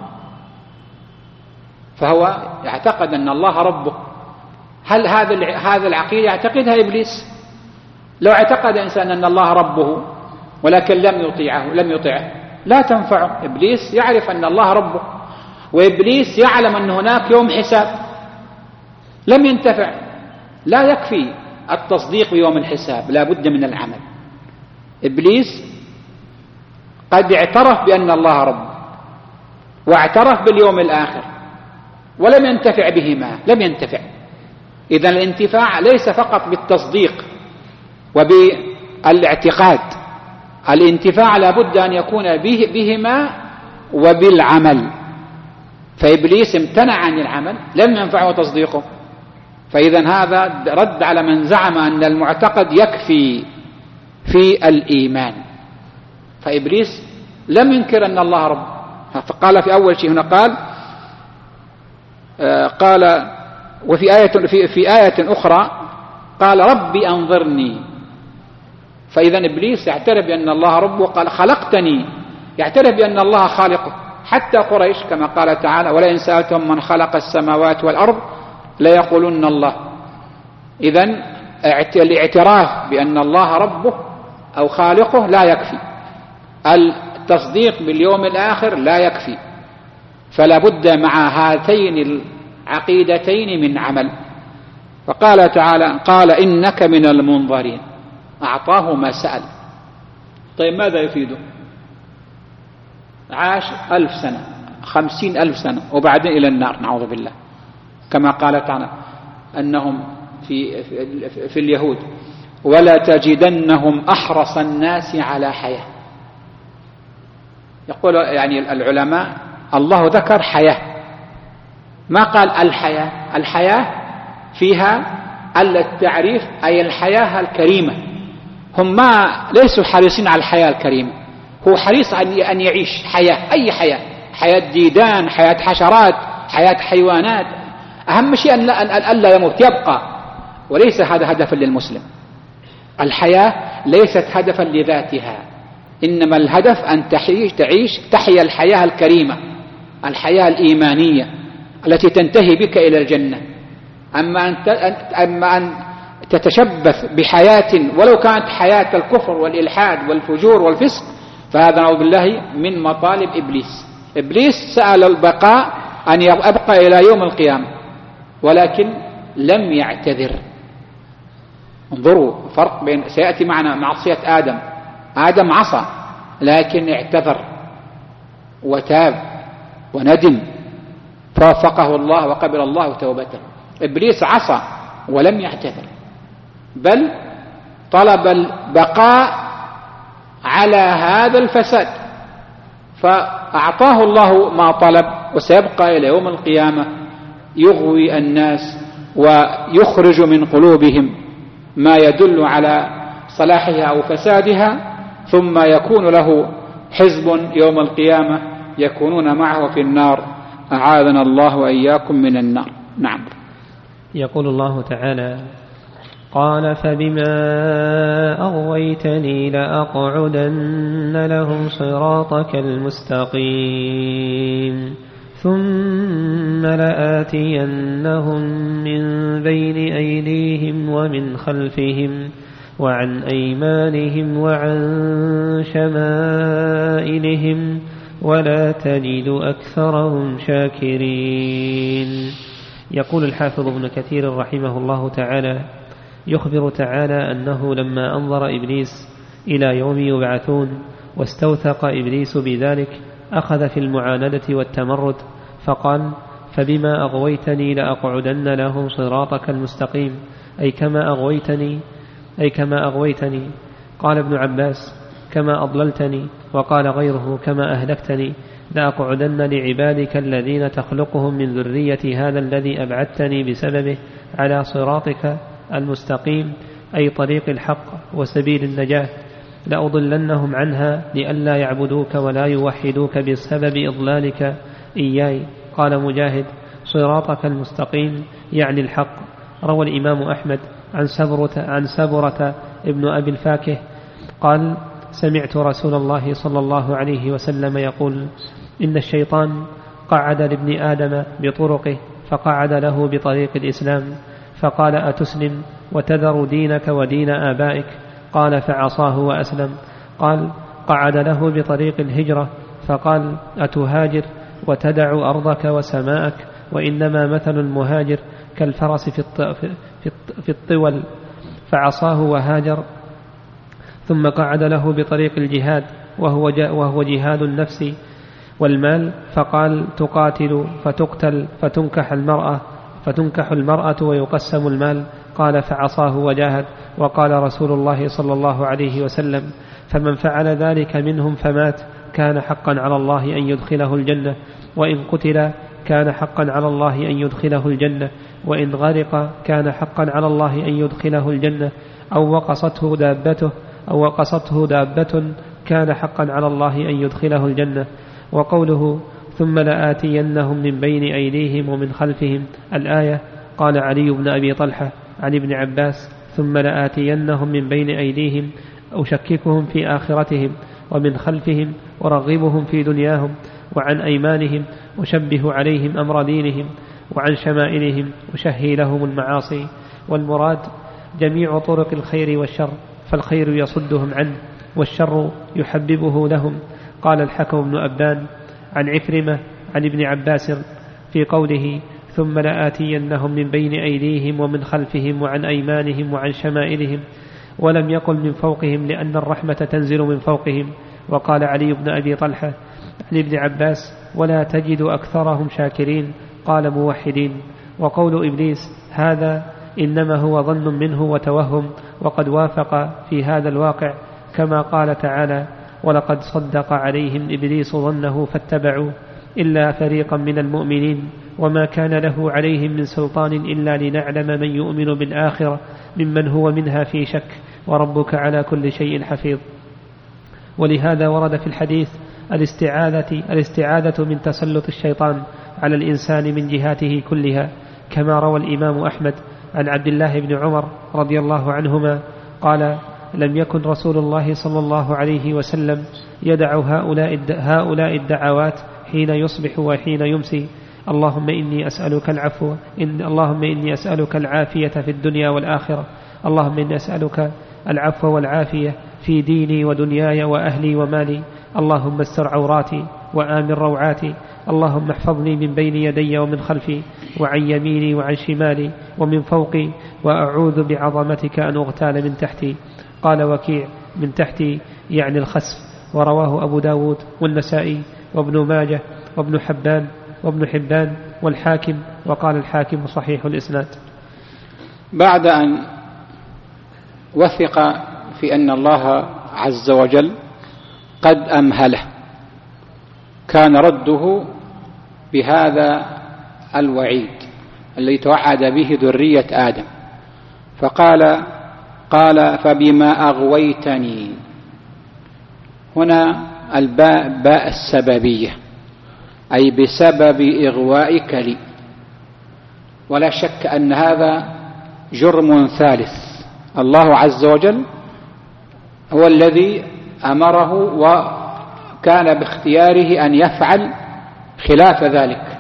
فهو يعتقد أن الله ربه. هل هذا العقيدة يعتقدها إبليس؟ لو اعتقد إنسان أن الله ربه ولكن لم يطيعه لا تنفعه. إبليس يعرف أن الله ربه، وإبليس يعلم أن هناك يوم حساب، لم ينتفع. لا يكفي التصديق بيوم الحساب، لا بد من العمل. إبليس قد اعترف بأن الله رب واعترف باليوم الآخر ولم ينتفع بهما، لم ينتفع. إذن الانتفاع ليس فقط بالتصديق وبالاعتقاد، الانتفاع لا بد أن يكون بهما وبالعمل. فإبليس امتنع عن العمل، لم ينفعه تصديقه. فإذن هذا رد على من زعم أن المعتقد يكفي في الإيمان. فإبليس لم ينكر أن الله رب، فقال في أول شيء هنا قال وفي آية أخرى قال ربي أنظرني. فإذا إبليس يعترف بأن الله رب، وقال خلقتني، يعترف بأن الله خالقه. حتى قريش كما قال تعالى: ولئن سألتهم من خلق السماوات والأرض ليقولن الله. إذن الاعتراف بأن الله ربه أو خالقه لا يكفي، التصديق باليوم الآخر لا يكفي، فلا بد مع هاتين العقيدتين من عمل. فقال تعالى: قال إنك من المنظرين. أعطاه ما سأل. طيب ماذا يفيده؟ عاش 1000 سنة، 50,000 سنة، وبعدين إلى النار نعوذ بالله، كما قال تعالى أنهم في اليهود: ولا تجدنهم أحرص الناس على حياة. يقول يعني العلماء الله ذكر حياة، ما قال الحياة. الحياة فيها التعريف، أي الحياة الكريمة. هم ليسوا حريصين على الحياة الكريمة، هو حريص أن يعيش حياة، أي حياة، حياة ديدان، حياة حشرات، حياة حيوانات. أهم شيء أن لا يموت، يبقى. وليس هذا هدفا للمسلم. الحياة ليست هدفا لذاتها، إنما الهدف أن تحيا الحياة الكريمة، الحياة الإيمانية التي تنتهي بك إلى الجنة. أما أن تتشبث بحياة ولو كانت حياة الكفر والإلحاد والفجور والفسق، فهذا نعوذ بالله من مطالب إبليس. إبليس سأل البقاء أن يبقى إلى يوم القيامة، ولكن لم يعتذر. انظروا فرق بين سيأتي معنا معصية آدم عصى لكن اعتذر وتاب وندم، فوفقه الله وقبل الله توبته. إبليس عصى ولم يعتذر، بل طلب البقاء على هذا الفساد، فأعطاه الله ما طلب، وسيبقى إلى يوم القيامة يغوي الناس ويخرج من قلوبهم ما يدل على صلاحها أو فسادها، ثم يكون له حزب يوم القيامة يكونون معه في النار. أعاذنا الله وإياكم من النار. نعم. يقول الله تعالى: قال فبما أغويتني لأقعدن لهم صراطك المستقيم ثم لآتينهم من بين أيديهم ومن خلفهم وعن أيمانهم وعن شمائلهم ولا تجد أكثرهم شاكرين. يقول الحافظ ابن كثير رحمه الله تعالى: يخبر تعالى أنه لما أنظر إبليس إلى يوم يبعثون واستوثق إبليس بذلك أخذ في المعاندة والتمرد، فقال: فبما أغويتني لأقعدن لهم صراطك المستقيم، أي كما أغويتني. قال ابن عباس: كما أضللتني. وقال غيره: كما أهلكتني، لأقعدن لعبادك الذين تخلقهم من ذرية هذا الذي أبعدتني بسببه على صراطك المستقيم، أي طريق الحق وسبيل النجاة، لأضلنهم عنها لئلا يعبدوك ولا يوحدوك بسبب إضلالك إياي. قال مجاهد: صراطك المستقيم يعني الحق. روى الإمام أحمد عن سبرة ابن أبي الفاكه قال: سمعت رسول الله صلى الله عليه وسلم يقول: إن الشيطان قعد لابن آدم بطرقه، فقعد له بطريق الإسلام، فقال: أتسلم وتذر دينك ودين آبائك؟ قال: فعصاه وأسلم. قال: قعد له بطريق الهجرة، فقال: أتهاجر وتدع أرضك وسماءك؟ وإنما مثل المهاجر كالفرس في الطول، فعصاه وهاجر. ثم قعد له بطريق الجهاد، وهو جهاد النفس والمال، فقال: تقاتل فتقتل فتنكح المرأة ويقسم المال. قال: فعصاه وجاهد. وقال رسول الله صلى الله عليه وسلم: فمن فعل ذلك منهم فمات كان حقا على الله أن يدخله الجنة، وإن قتل كان حقا على الله أن يدخله الجنة، وإن غرق كان حقا على الله أن يدخله الجنة، أو وقصته دابة كان حقا على الله أن يدخله الجنة. وقوله: ثم لآتينهم من بين أيديهم ومن خلفهم، الآية. قال علي بن أبي طلحة عن ابن عباس: ثم لآتينهم من بين أيديهم أشككهم في آخرتهم، ومن خلفهم أرغبهم في دنياهم، وعن أيمانهم أشبه عليهم أمر دينهم، وعن شمائلهم أشهي لهم المعاصي. والمراد جميع طرق الخير والشر، فالخير يصدهم عنه والشر يحببه لهم. قال الحكم بن أبان عن عكرمة عن ابن عباس في قوله: ثم لآتينهم من بين أيديهم ومن خلفهم وعن أيمانهم وعن شمائلهم، ولم يقل من فوقهم لأن الرحمة تنزل من فوقهم. وقال علي بن أبي طلحة عن ابن عباس: ولا تجد أكثرهم شاكرين، قال موحدين. وقول إبليس هذا إنما هو ظن منه وتوهم، وقد وافق في هذا الواقع، كما قال تعالى: ولقد صدق عليهم إبليس ظنه فاتبعوا إلا فريقا من المؤمنين، وما كان له عليهم من سلطان إلا لنعلم من يؤمن بالآخرة ممن هو منها في شك، وربك على كل شيء حفيظ. ولهذا ورد في الحديث الاستعاذة من تسلط الشيطان على الإنسان من جهاته كلها، كما روى الإمام أحمد عن عبد الله بن عمر رضي الله عنهما قال: لم يكن رسول الله صلى الله عليه وسلم يدع هؤلاء الدعوات حين يصبح وحين يمسي: اللهم إني أسألك العفو، اللهم إني أسألك العافية في الدنيا والآخرة، اللهم إني أسألك العفو والعافية في ديني ودنياي وأهلي ومالي، اللهم استر عوراتي وآمن روعاتي، اللهم احفظني من بين يدي ومن خلفي وعن يميني وعن شمالي ومن فوقي، وأعوذ بعظمتك أن أغتال من تحتي. قال وكيع: من تحتي يعني الخسف. ورواه أبو داود والنسائي وابن ماجه وابن حبان والحاكم، وقال الحاكم صحيح الإسناد. بعد أن وثق في أن الله عز وجل قد أمهله، كان رده بهذا الوعيد الذي توعد به ذرية آدم، فقال فبما أغويتني. هنا الباء باء السببية، أي بسبب إغوائك لي. ولا شك أن هذا جرم ثالث، الله عز وجل هو الذي أمره وكان باختياره أن يفعل خلاف ذلك،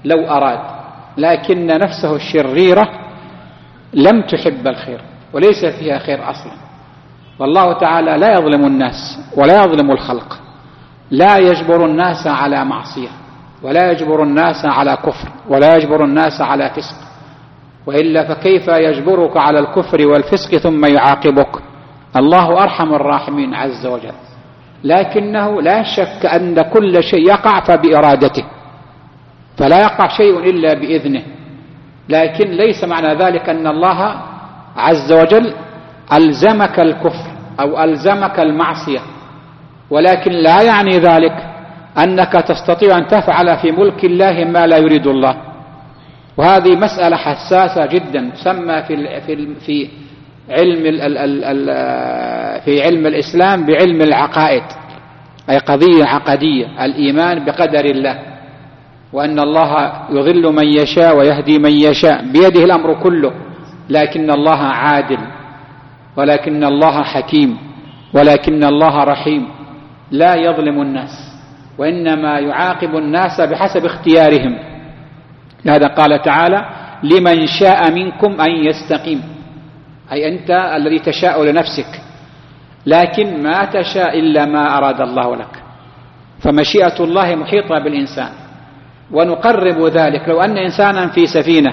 لو أراد، لكن نفسه الشريرة لم تحب الخير وليس فيها خير أصلا. والله تعالى لا يظلم الناس ولا يظلم الخلق، لا يجبر الناس على معصية ولا يجبر الناس على كفر ولا يجبر الناس على فسق، وإلا فكيف يجبرك على الكفر والفسق ثم يعاقبك؟ الله أرحم الراحمين عز وجل، لكنه لا شك أن كل شيء يقع فبإرادته، فلا يقع شيء إلا بإذنه. لكن ليس معنى ذلك أن الله عز وجل ألزمك الكفر أو ألزمك المعصية، ولكن لا يعني ذلك أنك تستطيع أن تفعل في ملك الله ما لا يريد الله. وهذه مسألة حساسة جدا، تسمى في علم الإسلام بعلم العقائد، أي قضية عقدية، الإيمان بقدر الله، وأن الله يضل من يشاء ويهدي من يشاء، بيده الأمر كله، لكن الله عادل، ولكن الله حكيم، ولكن الله رحيم، لا يظلم الناس وإنما يعاقب الناس بحسب اختيارهم. لهذا قال تعالى: لمن شاء منكم أن يستقيم، أي أنت الذي تشاء لنفسك، لكن ما تشاء إلا ما أراد الله لك، فمشيئة الله محيطة بالإنسان. ونقرب ذلك، لو أن إنسانا في سفينة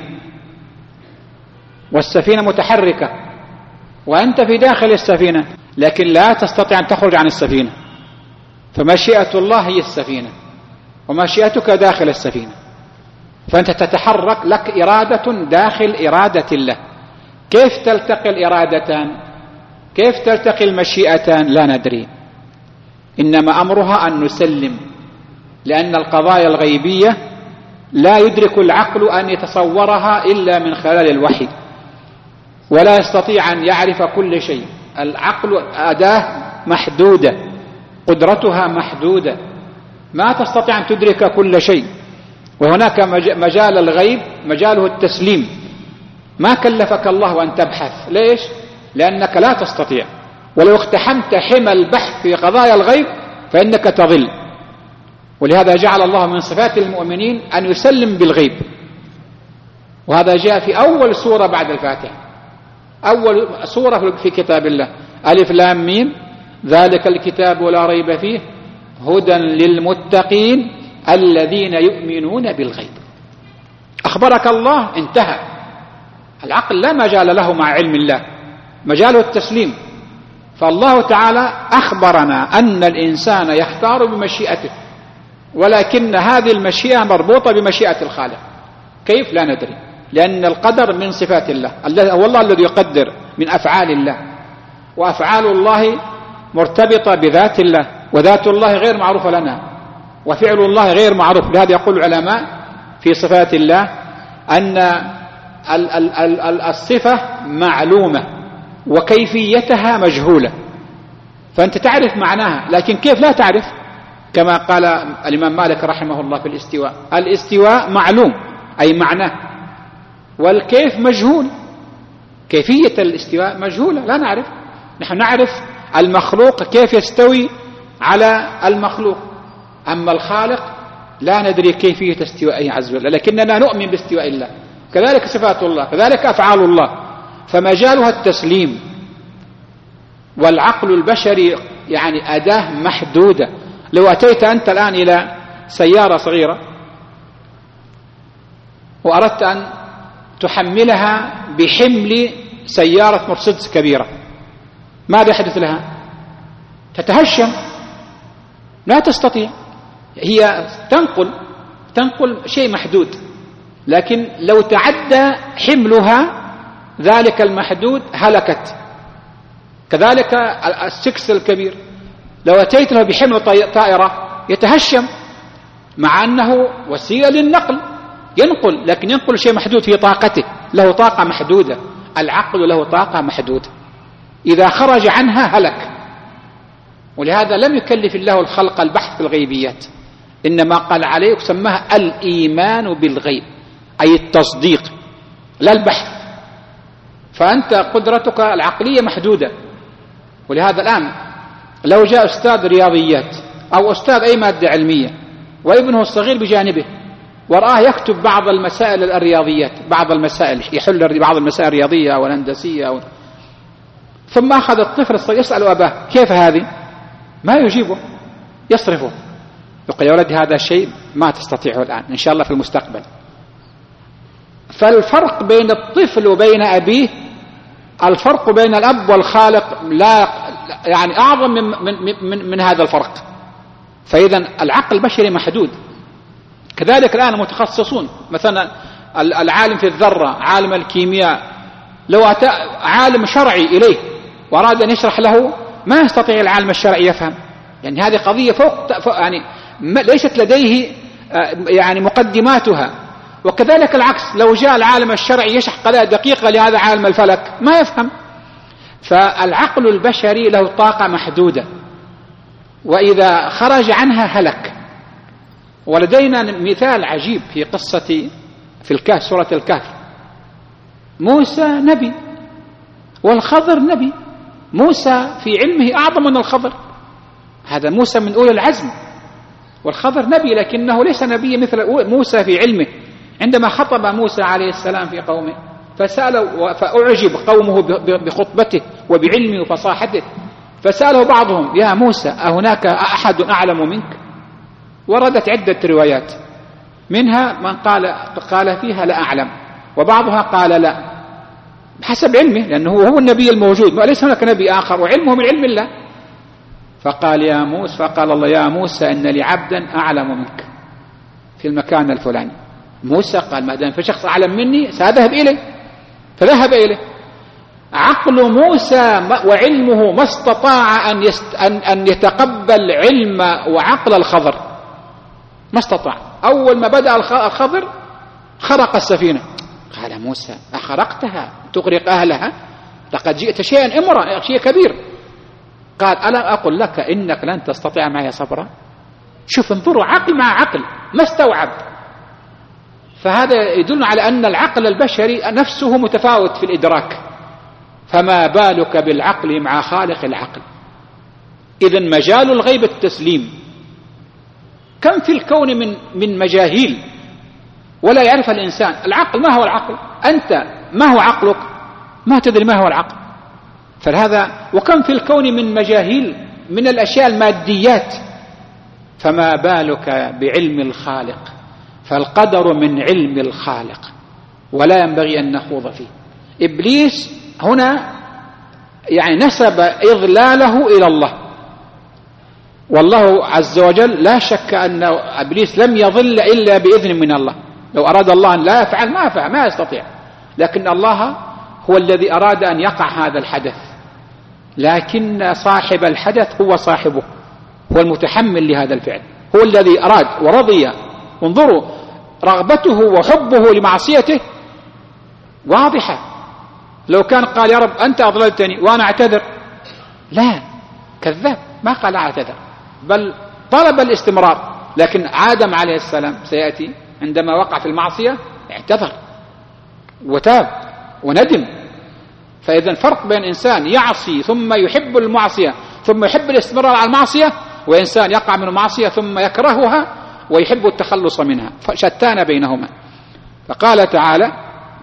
والسفينة متحركة وأنت في داخل السفينة، لكن لا تستطيع أن تخرج عن السفينة، فمشيئة الله هي السفينة ومشيئتك داخل السفينة، فأنت تتحرك، لك إرادة داخل إرادة الله. كيف تلتقي الإرادتان؟ كيف تلتقي المشيئتان؟ لا ندري، إنما أمرها أن نسلم، لأن القضايا الغيبية لا يدرك العقل أن يتصورها إلا من خلال الوحي، ولا يستطيع أن يعرف كل شيء. العقل أداة محدودة، قدرتها محدودة، ما تستطيع أن تدرك كل شيء. وهناك مجال الغيب مجاله التسليم، ما كلفك الله أن تبحث. ليش؟ لأنك لا تستطيع، ولو اقتحمت حمى البحث في قضايا الغيب فإنك تضل. ولهذا جعل الله من صفات المؤمنين أن يسلم بالغيب، وهذا جاء في أول سورة بعد الفاتحة، أول سورة في كتاب الله: ألف لام ميم ذلك الكتاب لا ريب فيه هدى للمتقين الذين يؤمنون بالغيب. أخبرك الله، انتهى. العقل لا مجال له مع علم الله، مجاله التسليم. فالله تعالى أخبرنا أن الإنسان يختار بمشيئته، ولكن هذه المشيئة مربوطة بمشيئة الخالق. كيف؟ لا ندري، لأن القدر من صفات الله، هو الله الذي يقدر من أفعال الله، وأفعال الله مرتبطة بذات الله، وذات الله غير معروفة لنا، وفعل الله غير معروف. لهذا يقول العلماء في صفات الله أن الصفة معلومة وكيفيتها مجهولة، فأنت تعرف معناها، لكن كيف لا تعرف. كما قال الإمام مالك رحمه الله في الاستواء: الاستواء معلوم أي معناه، والكيف مجهول، كيفية الاستواء مجهولة لا نعرف. نحن نعرف المخلوق كيف يستوي على المخلوق، أما الخالق لا ندري كيفية استوائه عز وجل، لكننا نؤمن باستواء الله. كذلك صفات الله، كذلك أفعال الله، فمجالها التسليم. والعقل البشري يعني أداة محدودة. لو أتيت أنت الآن إلى سيارة صغيرة وأردت أن تحملها بحمل سيارة مرسيدس كبيرة، ماذا يحدث لها؟ تتهشم، لا تستطيع. هي تنقل شيء محدود، لكن لو تعدى حملها ذلك المحدود هلكت. كذلك السكس الكبير، لو أتيت له بحمل طائرة يتهشم، مع أنه وسيلة للنقل، ينقل، لكن ينقل شيء محدود في طاقته، له طاقة محدودة. العقل له طاقة محدودة، إذا خرج عنها هلك. ولهذا لم يكلف الله الخلق البحث في الغيبيات، إنما قال عليه سماها الإيمان بالغيب، أي التصديق لا البحث. فأنت قدرتك العقلية محدودة. ولهذا الآن لو جاء أستاذ رياضيات أو أستاذ أي مادة علمية وابنه الصغير بجانبه ورآه يكتب بعض المسائل الرياضيات، بعض المسائل يحل بعض المسائل الرياضية أو الهندسية ثم أخذ الطفل الصغير يسأل أباه كيف هذه؟ ما يجيبه، يصرفه، يقول يا ولدي هذا الشيء ما تستطيعه الآن، إن شاء الله في المستقبل. فالفرق بين الطفل وبين أبيه، الفرق بين الأب والخالق لا يعني أعظم من هذا الفرق. فإذا العقل البشري محدود. كذلك الآن المتخصصون، مثلا العالم في الذرة، عالم الكيمياء، لو أتى عالم شرعي إليه وأراد أن يشرح له ما يستطيع العالم الشرعي يفهم، يعني هذه قضية فوق يعني ليست لديه يعني مقدماتها. وكذلك العكس، لو جاء العالم الشرعي يشرح قضايا دقيقة لهذا عالم الفلك ما يفهم. فالعقل البشري له طاقة محدودة، وإذا خرج عنها هلك. ولدينا مثال عجيب في قصة في الكهف، سورة الكهف. موسى نبي والخضر نبي، موسى في علمه أعظم من الخضر، هذا موسى من أولي العزم، والخضر نبي لكنه ليس نبي مثل موسى في علمه. عندما خطب موسى عليه السلام في قومه فسأله، فأعجب قومه بخطبته وبعلمه وفصاحته، فسأله بعضهم يا موسى أهناك أحد أعلم منك؟ وردت عدة روايات، منها من قال فيها لا أعلم، وبعضها قال لا بحسب علمه، لأنه هو النبي الموجود، وليس هناك نبي آخر، وعلمه من علم الله. فقال الله يا موسى إن لي عبدا أعلم منك في المكان الفلاني. موسى قال ما دام في شخص أعلم مني سأذهب إليه، فذهب إليه. عقل موسى وعلمه ما استطاع أن يتقبل علم وعقل الخضر، ما استطاع. أول ما بدأ الخضر خرق السفينة، قال موسى أخرقتها تغرق أهلها؟ لقد جئت شيئا إمرا، شيء كبير. قال ألا أقول لك إنك لن تستطيع معي صبرا؟ شوف، انظروا، عقل مع عقل ما استوعب. فهذا يدل على أن العقل البشري نفسه متفاوت في الإدراك، فما بالك بالعقل مع خالق العقل. إذن مجال الغيب التسليم. كم في الكون من مجاهيل ولا يعرف الإنسان. العقل، ما هو العقل؟ أنت ما هو عقلك؟ ما تدري ما هو العقل. فهذا وكم في الكون من مجاهيل من الأشياء الماديات، فما بالك بعلم الخالق. فالقدر من علم الخالق ولا ينبغي أن نخوض فيه. إبليس هنا يعني نسب إضلاله إلى الله، والله عز وجل لا شك أن إبليس لم يضل إلا بإذن من الله. لو أراد الله أن لا يفعل ما فعل، ما يستطيع، لكن الله هو الذي أراد أن يقع هذا الحدث. لكن صاحب الحدث هو صاحبه، هو المتحمل لهذا الفعل، هو الذي أراد ورضي. انظروا، رغبته وحبه لمعصيته واضحة. لو كان قال يا رب أنت أضللتني وأنا أعتذر، لا، كذاب، ما قال أعتذر، بل طلب الاستمرار. لكن آدم عليه السلام سيأتي عندما وقع في المعصية اعتذر وتاب وندم. فإذا الفرق بين إنسان يعصي ثم يحب المعصية ثم يحب الاستمرار على المعصية، وإنسان يقع من المعصية ثم يكرهها ويحب التخلص منها، شتان بينهما. فقال تعالى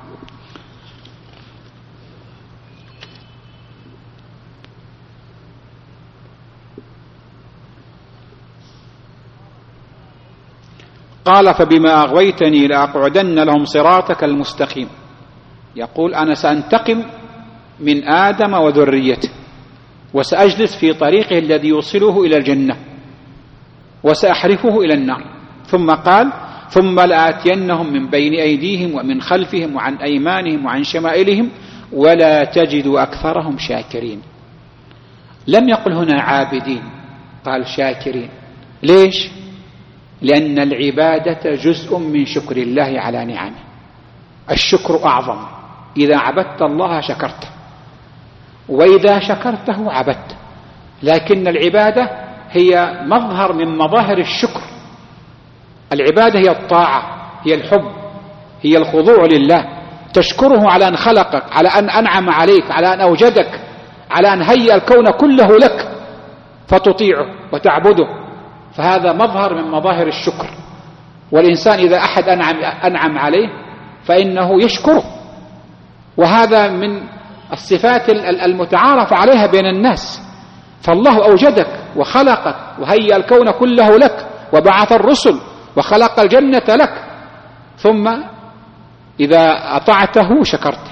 قال فبما أغويتني لأقعدن لهم صراطك المستقيم. يقول أنا سأنتقم من آدم وذريته، وسأجلس في طريقه الذي يوصله إلى الجنة، وسأحرفه إلى النار. ثم قال ثم لآتينهم من بين أيديهم ومن خلفهم وعن أيمانهم وعن شمائلهم ولا تجد أكثرهم شاكرين. لم يقل هنا عابدين، قال شاكرين. ليش؟ لأن العبادة جزء من شكر الله على نعمه. الشكر أعظم، إذا عبدت الله شكرته، وإذا شكرته عبدته. لكن العبادة هي مظهر من مظاهر الشكر. العبادة هي الطاعة، هي الحب، هي الخضوع لله. تشكره على أن خلقك، على أن أنعم عليك، على أن أوجدك، على أن هيأ الكون كله لك فتطيعه وتعبده. فهذا مظهر من مظاهر الشكر. والإنسان إذا أحد أنعم عليه فإنه يشكره، وهذا من الصفات المتعارف عليها بين الناس. فالله أوجدك وخلقك وهيأ الكون كله لك وبعث الرسل وخلق الجنة لك، ثم إذا أطعته شكرت.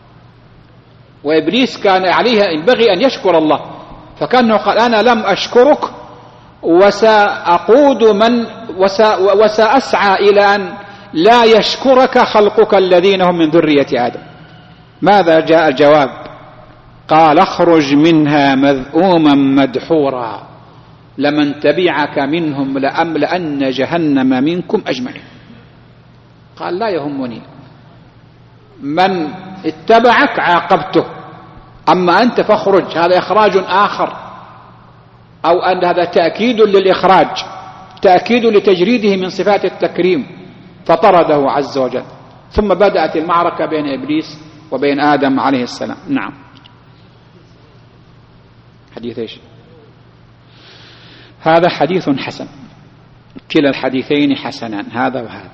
وإبليس كان عليه ينبغي أن يشكر الله، فكأنه قال أنا لم أشكرك وسأقود وسأسعى إلى أن لا يشكرك خلقك الذين هم من ذرية آدم. ماذا جاء الجواب؟ قال اخرج منها مذءوما مدحورا لمن تبعك منهم لأملأن جهنم منكم أجمعين. قال لا يهمني، من اتبعك عاقبته، أما أنت فاخرج. هذا إخراج آخر، أو أن هذا تأكيد للإخراج، تأكيد لتجريده من صفات التكريم، فطرده عز وجل. ثم بدأت المعركة بين إبليس وبين آدم عليه السلام. نعم. حديث إيش؟ هذا حديث حسن، كلا الحديثين حسنان، هذا وهذا.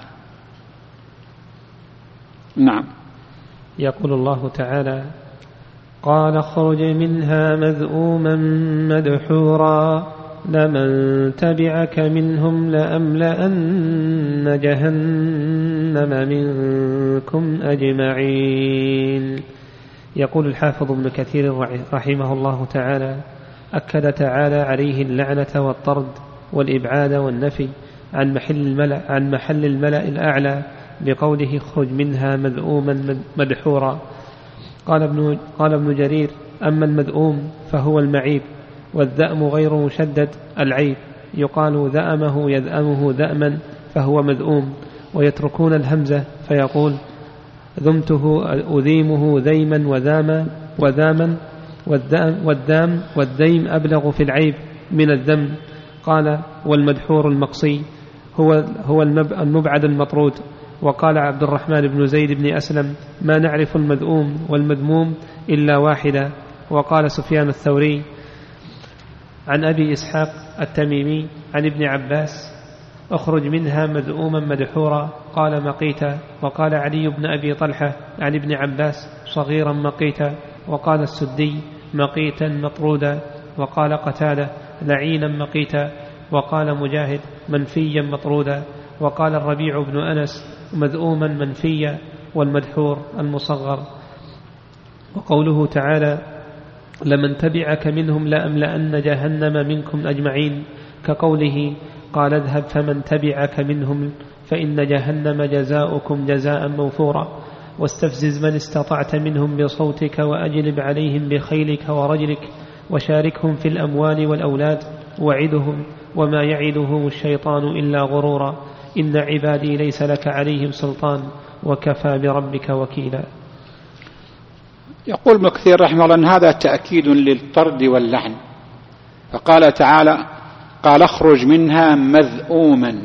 نعم. يقول الله تعالى: قال اخرج منها مذءوما مدحورا لمن تبعك منهم لأملأن جهنم منكم أجمعين. يقول الحافظ ابن كثير رحمه الله تعالى: أكد تعالى عليه اللعنة والطرد والإبعاد والنفي عن محل الملأ الأعلى بقوله اخرج منها مذءوما مدحورا. قال ابن جرير: أما المذءوم فهو المعيب، والذأم غير مشدد العيب، يقال ذأمه يذأمه ذأما فهو مذؤوم، ويتركون الهمزة فيقول ذمته أذيمه ذيما وذاما والذيم أبلغ في العيب من الذم. قال: والمدحور المقصي هو المبعد المطرود. وقال عبد الرحمن بن زيد بن أسلم: ما نعرف المذؤوم والمذموم إلا واحدا. وقال سفيان الثوري عن أبي إسحاق التميمي عن ابن عباس: اخرج منها مذؤوما مدحورا قال مقيتا. وقال علي بن أبي طلحة عن ابن عباس: صغيرا مقيتا. وقال السدي: مقيتا مطرودا. وقال قتادة: لعينا مقيتا. وقال مجاهد: منفيا مطرودا. وقال الربيع بن أنس: مذؤوما منفيا، والمدحور المصغر. وقوله تعالى: لمن تبعك منهم لأملأن جهنم منكم أجمعين، كقوله: قال اذهب فمن تبعك منهم فإن جهنم جزاؤكم جزاء موفورا. واستفزز من استطعت منهم بصوتك وأجلب عليهم بخيلك ورجلك وشاركهم في الأموال والأولاد وعدهم وما يعدهم الشيطان إلا غرورا. إن عبادي ليس لك عليهم سلطان وكفى بربك وكيلا. يقول ابن كثير رحمه الله أن هذا تأكيد للطرد واللعن. فقال تعالى: قال اخرج منها مذءوما،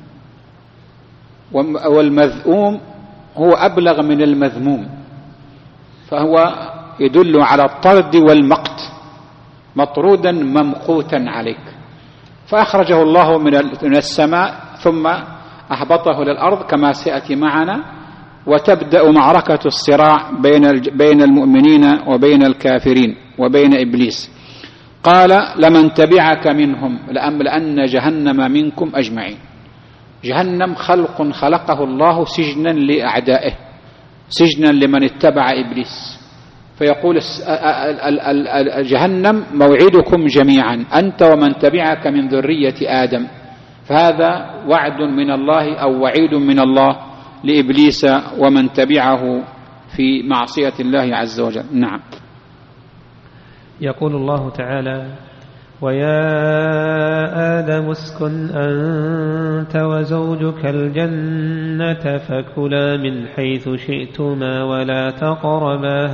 والمذءوم هو أبلغ من المذموم، فهو يدل على الطرد والمقت، مطرودا ممقوتا عليك. فأخرجه الله من السماء ثم أهبطه للأرض كما سيأتي معنا، وتبدأ معركة الصراع بين المؤمنين وبين الكافرين وبين إبليس. قال: لمن تبعك منهم لأملأن جهنم منكم أجمعين. جهنم خلقه الله سجنا لأعدائه، سجنا لمن اتبع إبليس. فيقول جهنم موعدكم جميعا أنت ومن تبعك من ذرية آدم. فهذا وعد من الله أو وعيد من الله لإبليس ومن تبعه في معصية الله عز وجل. نعم. يقول الله تعالى: ويا آدم اسكن أنت وزوجك الجنة فكلا من حيث شئتما ولا تقربا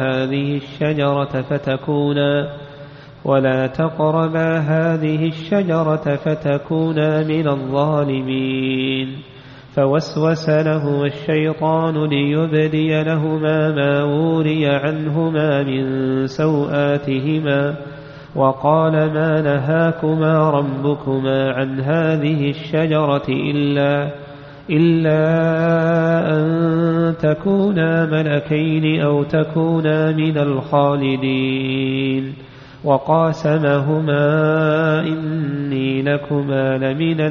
هذه الشجرة فتكونا من الظالمين. فوسوس لهما الشيطان ليبدي لهما ما وري عنهما من سوآتهما وقال: ما نهاكما ربكما عن هذه الشجرة إلا أن تكونا ملكين أو تكونا من الخالدين وقاسمهما إني لكما لمن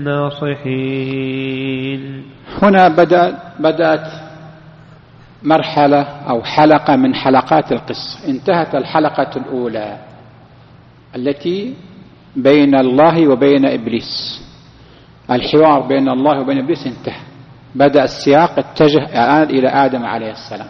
الناصحين. هنا بدأت مرحلة أو حلقة من حلقات القصة. انتهت الحلقة الأولى التي بين الله وبين إبليس، الحوار بين الله وبين إبليس انتهى. بدأ السياق اتجه إلى آدم عليه السلام.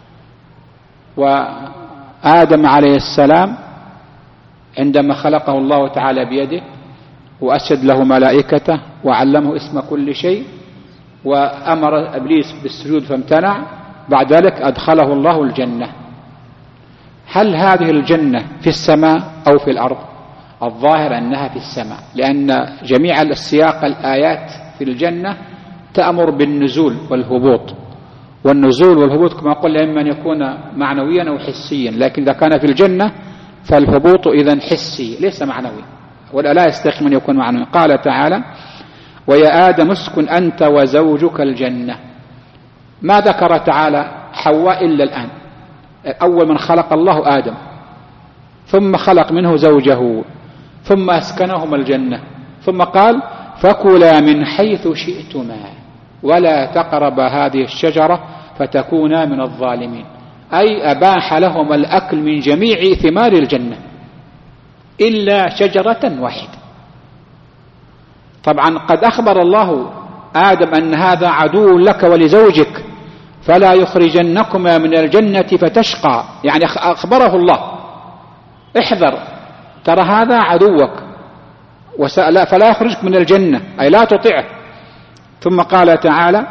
وآدم عليه السلام عندما خلقه الله تعالى بيده وأسجد له ملائكته وعلمه اسم كل شيء وأمر إبليس بالسجود فامتنع، بعد ذلك أدخله الله الجنة. هل هذه الجنة في السماء أو في الأرض؟ الظاهر أنها في السماء، لأن جميع السياق الآيات في الجنة تأمر بالنزول والهبوط، والنزول والهبوط كما قلنا إما أن يكون معنويا أو حسيا، لكن إذا كان في الجنة فالهبوط إذن حسي ليس معنوي، ولا لا يستحق من يكون معنوي. قال تعالى: ويا آدم اسكن أنت وزوجك الجنة. ما ذكر تعالى حواء إلا الآن. أول من خلق الله آدم، ثم خلق منه زوجه، ثم أسكنهما الجنة، ثم قال: فكلا من حيث شئتما ولا تقربا هذه الشجرة فتكونا من الظالمين. أي أباح لهما الأكل من جميع ثمار الجنة إلا شجرة واحدة. طبعا قد أخبر الله آدم أن هذا عدو لك ولزوجك فلا يخرجنكما من الجنة فتشقى، يعني أخبره الله: احذر، ترى هذا عدوك فلا يخرجك من الجنة، أي لا تطيعه. ثم قال تعالى: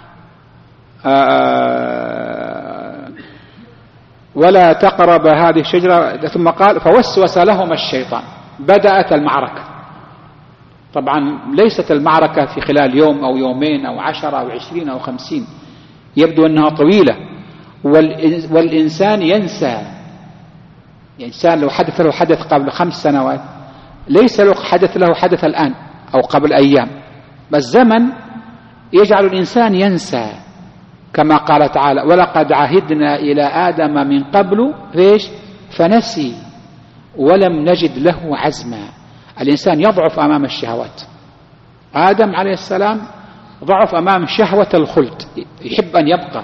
ولا تقرب هذه الشجرة، ثم قال: فوسوس لهما الشيطان. بدأت المعركة. طبعا ليست المعركة في خلال يوم أو يومين أو 10 أو 20 أو 50، يبدو أنها طويلة. والإنسان ينسى. الإنسان لو حدث له حدث قبل 5 سنوات ليس له حدث له حدث الآن أو قبل أيام، بس الزمن يجعل الإنسان ينسى، كما قال تعالى: ولقد عهدنا إلى آدم من قبل فنسي ولم نجد له عزما. الإنسان يضعف أمام الشهوات. آدم عليه السلام ضعف أمام شهوة الخلد، يحب أن يبقى،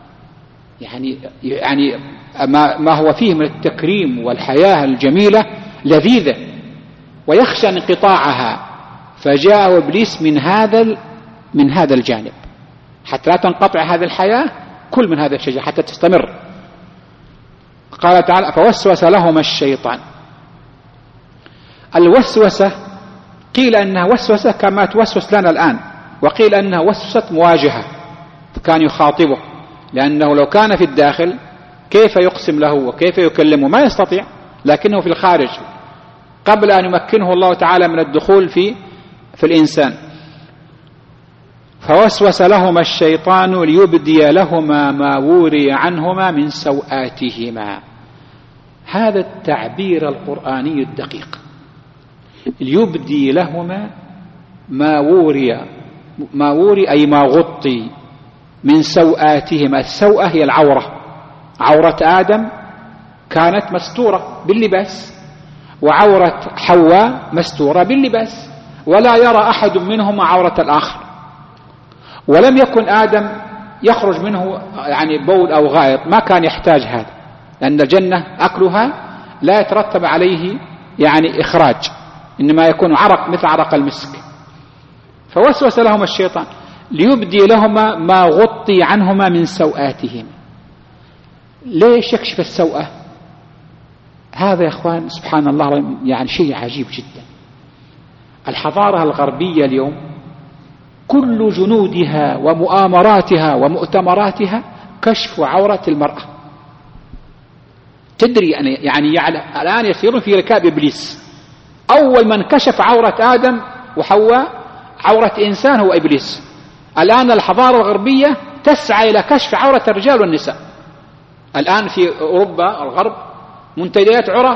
يعني ما هو فيه من التكريم والحياة الجميلة لذيذة، ويخشى انقطاعها، فجاء إبليس من هذا الجانب حتى لا تنقطع هذه الحياة، كل من هذا الشجر حتى تستمر. قال تعالى: فوسوس لهما الشيطان. الوسوسة قيل أنها وسوسة كما توسوس لنا الآن، وقيل أنها وسوسة مواجهة، فكان يخاطبه، لأنه لو كان في الداخل كيف يقسم له وكيف يكلمه؟ ما يستطيع، لكنه في الخارج قبل أن يمكنه الله تعالى من الدخول في الإنسان. فوسوس لهما الشيطان ليبدي لهما ما وري عنهما من سوآتهما. هذا التعبير القرآني الدقيق، ليبدي لهما ما وري أي ما غطي من سوآتهما. السوءة هي العورة. عورة آدم كانت مستورة باللباس، وعورة حواء مستورة باللباس، ولا يرى أحد منهما عورة الآخر. ولم يكن آدم يخرج منه يعني بول أو غائط، ما كان يحتاج هذا، لأن الجنة أكلها لا يترتب عليه يعني إخراج، إنما يكون عرق مثل عرق المسك. فوسوس لهما الشيطان ليبدي لهما ما غطي عنهما من سوآتهم. ليش يكشف السوءة؟ هذا يا أخوان سبحان الله يعني شيء عجيب جدا. الحضارة الغربية اليوم كل جنودها ومؤامراتها ومؤتمراتها كشف عورة المرأة. تدري يعني الآن يسيرون في ركاب إبليس. أول من كشف عورة آدم وحواء عورة إنسان هو إبليس. الآن الحضارة الغربية تسعى إلى كشف عورة الرجال والنساء. الآن في أوروبا الغرب منتديات عرى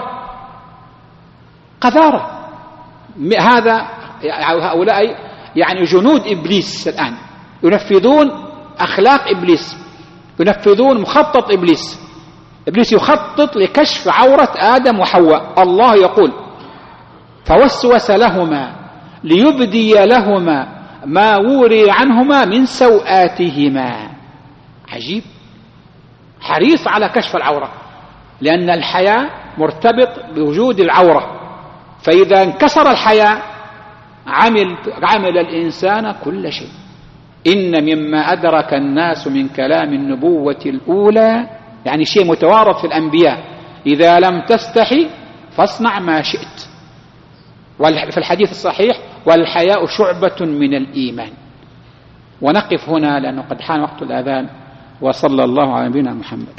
قذارة. هؤلاء يعني جنود إبليس الآن ينفذون أخلاق إبليس، ينفذون مخطط إبليس. إبليس يخطط لكشف عورة آدم وحواء. الله يقول فوسوس لهما ليبدي لهما ما وري عنهما من سوآتهما. عجيب، حريص على كشف العورة، لأن الحياء مرتبط بوجود العورة، فإذا انكسر الحياء عمل الإنسان كل شيء. إن مما أدرك الناس من كلام النبوة الأولى، يعني شيء متوارث في الأنبياء، إذا لم تستحي فاصنع ما شئت. في الحديث الصحيح والحياء شعبة من الإيمان. ونقف هنا لأنه قد حان وقت الأذان، وصلى الله على نبينا محمد.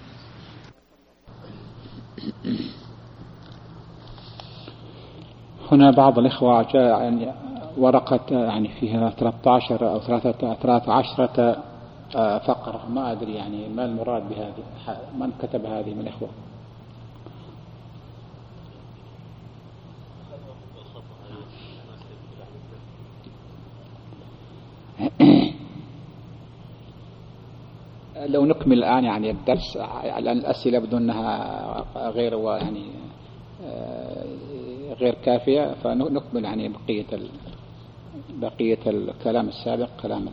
هنا بعض الإخوة جاء يعني ورقة يعني فيها 13 أو 13 فقرة، ما أدري يعني ما المراد بهذه، من كتب هذه من الإخوة؟ لو نكمل الآن يعني الدرس، الأسئلة بدونها غير يعني غير كافية، فنكمل يعني بقية الكلام السابق، كلام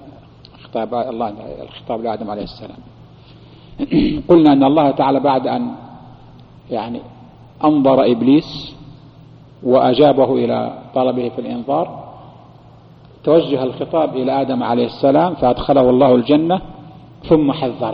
الخطاب لآدم عليه السلام. قلنا أن الله تعالى بعد أن يعني أنظر إبليس وأجابه إلى طلبه في الإنظار، توجه الخطاب إلى آدم عليه السلام فأدخله الله الجنة، ثم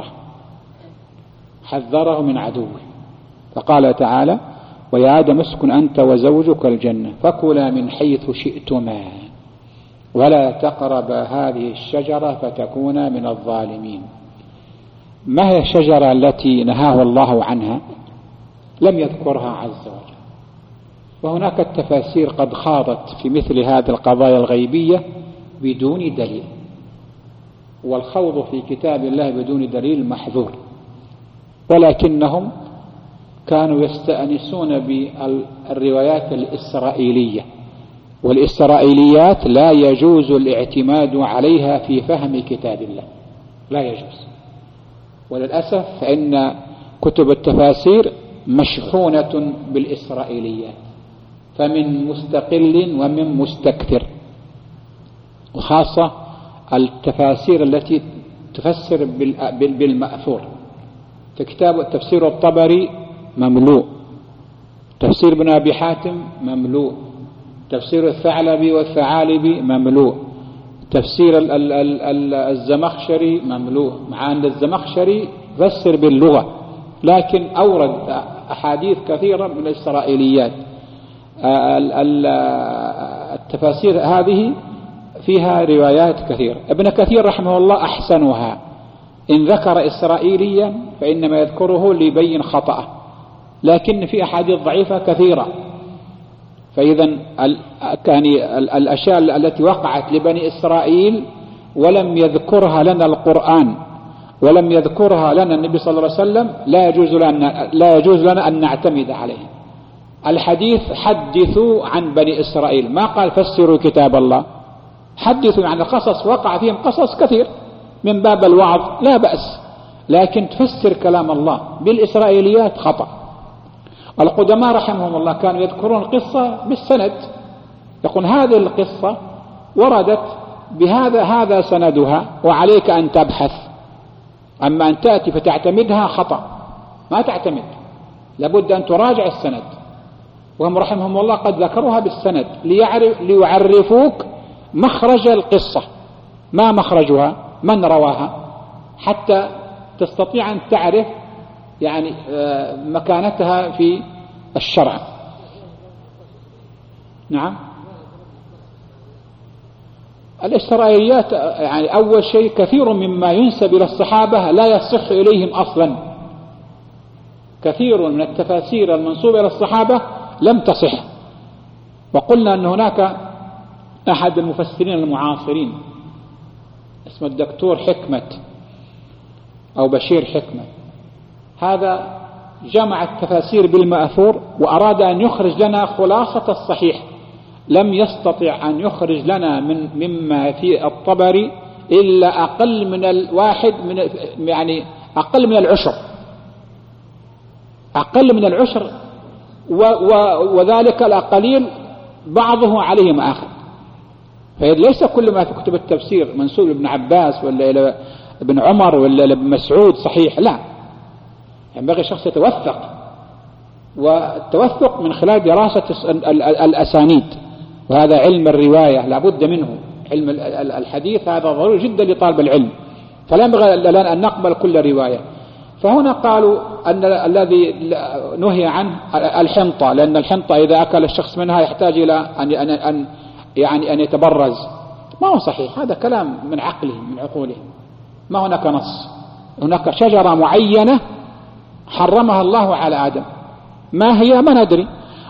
حذره من عدوه، فقال تعالى: ويا آدم اسكن أنت وزوجك الجنة فكلا من حيث شئتما ولا تقربا هذه الشجرة فتكونا من الظالمين. ما هي الشجرة التي نهاه الله عنها؟ لم يذكرها عز وجل. وهناك التفاسير قد خاضت في مثل هذه القضايا الغيبية بدون دليل، والخوض في كتاب الله بدون دليل محذور، ولكنهم كانوا يستأنسون بالروايات الإسرائيلية، والإسرائيليات لا يجوز الاعتماد عليها في فهم كتاب الله، لا يجوز. وللأسف فإن كتب التفاسير مشحونة بالإسرائيليات، فمن مستقل ومن مستكثر، وخاصة التفاسير التي تفسر بالمأثور. في كتاب تفسير الطبري مملوء، تفسير ابن أبي حاتم مملوء، تفسير الثعلبي والثعالبي مملوء، تفسير الزمخشري مملوء، مع أن الزمخشري فسر باللغة، لكن أورد أحاديث كثيرة من الإسرائيليات. التفاسير هذه فيها روايات كثيرة. ابن كثير رحمه الله أحسنها، إن ذكر إسرائيليا فإنما يذكره ليبين خطأه، لكن في أحاديث ضعيفة كثيرة. فإذا كان الأشياء التي وقعت لبني إسرائيل ولم يذكرها لنا القرآن ولم يذكرها لنا النبي صلى الله عليه وسلم لا يجوز لنا أن نعتمد عليه. الحديث حدثوا عن بني إسرائيل، ما قال فسروا كتاب الله، حدثوا عن القصص، وقع فيهم قصص كثير من باب الوعظ لا بأس، لكن تفسر كلام الله بالإسرائيليات خطأ. القدماء رحمهم الله كانوا يذكرون القصة بالسند، يقول هذه القصة وردت هذا سندها وعليك أن تبحث، أما أن تأتي فتعتمدها خطأ، ما تعتمد، لابد أن تراجع السند. وهم رحمهم الله قد ذكروها بالسند ليعرفوك مخرج القصة، ما مخرجها، من رواها، حتى تستطيع أن تعرف يعني مكانتها في الشرع. نعم. الإسرائيليات يعني أول شيء كثير مما ينسب إلى الصحابة لا يصح إليهم أصلا، كثير من التفاسير المنسوبة إلى الصحابة لم تصح. وقلنا أن هناك أحد المفسرين المعاصرين اسمه الدكتور حكمة أو بشير حكمة، هذا جمع التفاسير بالمأثور وأراد أن يخرج لنا خلاصة الصحيح، لم يستطع أن يخرج لنا مما في الطبري إلا أقل من الواحد يعني أقل من العشر، أقل من العشر، وذلك القليل بعضه عليه ما أخذ. فليس كل ما في كتب التفسير منسوب لابن عباس ولا إلى ابن عمر ولا ابن مسعود صحيح، لا، ينبغي الشخص يتوثق، والتوثق من خلال دراسة الأسانيد، وهذا علم الرواية لا بد منه. علم الحديث هذا ضروري جدا لطالب العلم، فلا ينبغي لنا أن نقبل كل رواية. فهنا قالوا أن الذي نهي عنه الحنطة، لأن الحنطة إذا أكل الشخص منها يحتاج إلى أن يتبرز. ما هو صحيح، هذا كلام من عقلهم من عقولهم، ما هناك نص. هناك شجرة معينة حرمها الله على آدم، ما هي ما ندري،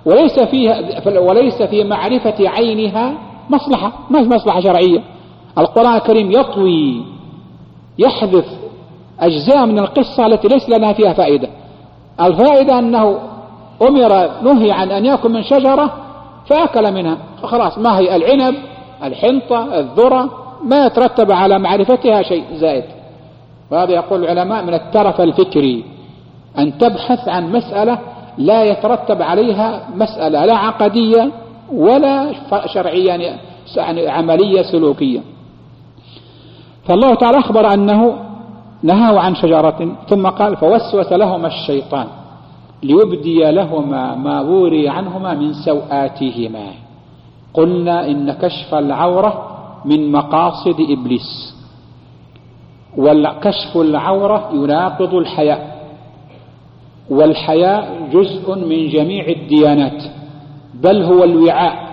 وليس في معرفة عينها مصلحة، ما هي مصلحة شرعية. القرآن الكريم يطوي يحذف أجزاء من القصة التي ليس لنا فيها فائدة. الفائدة أنه نهي عن أن يأكل من شجرة فأكل منها، خلاص ما هي العنب الحنطة الذرة ما يترتب على معرفتها شيء زائد. وهذا يقول العلماء من الترف الفكري، أن تبحث عن مسألة لا يترتب عليها مسألة لا عقدية ولا شرعية يعني عملية سلوكية. فالله تعالى أخبر أنه نهاه عن شجرة، ثم قال فوسوس لهما الشيطان ليبدي لهما ما وري عنهما من سوآتهما. قلنا إن كشف العورة من مقاصد إبليس، والكشف العورة يناقض الحياء، والحياء جزء من جميع الديانات، بل هو الوعاء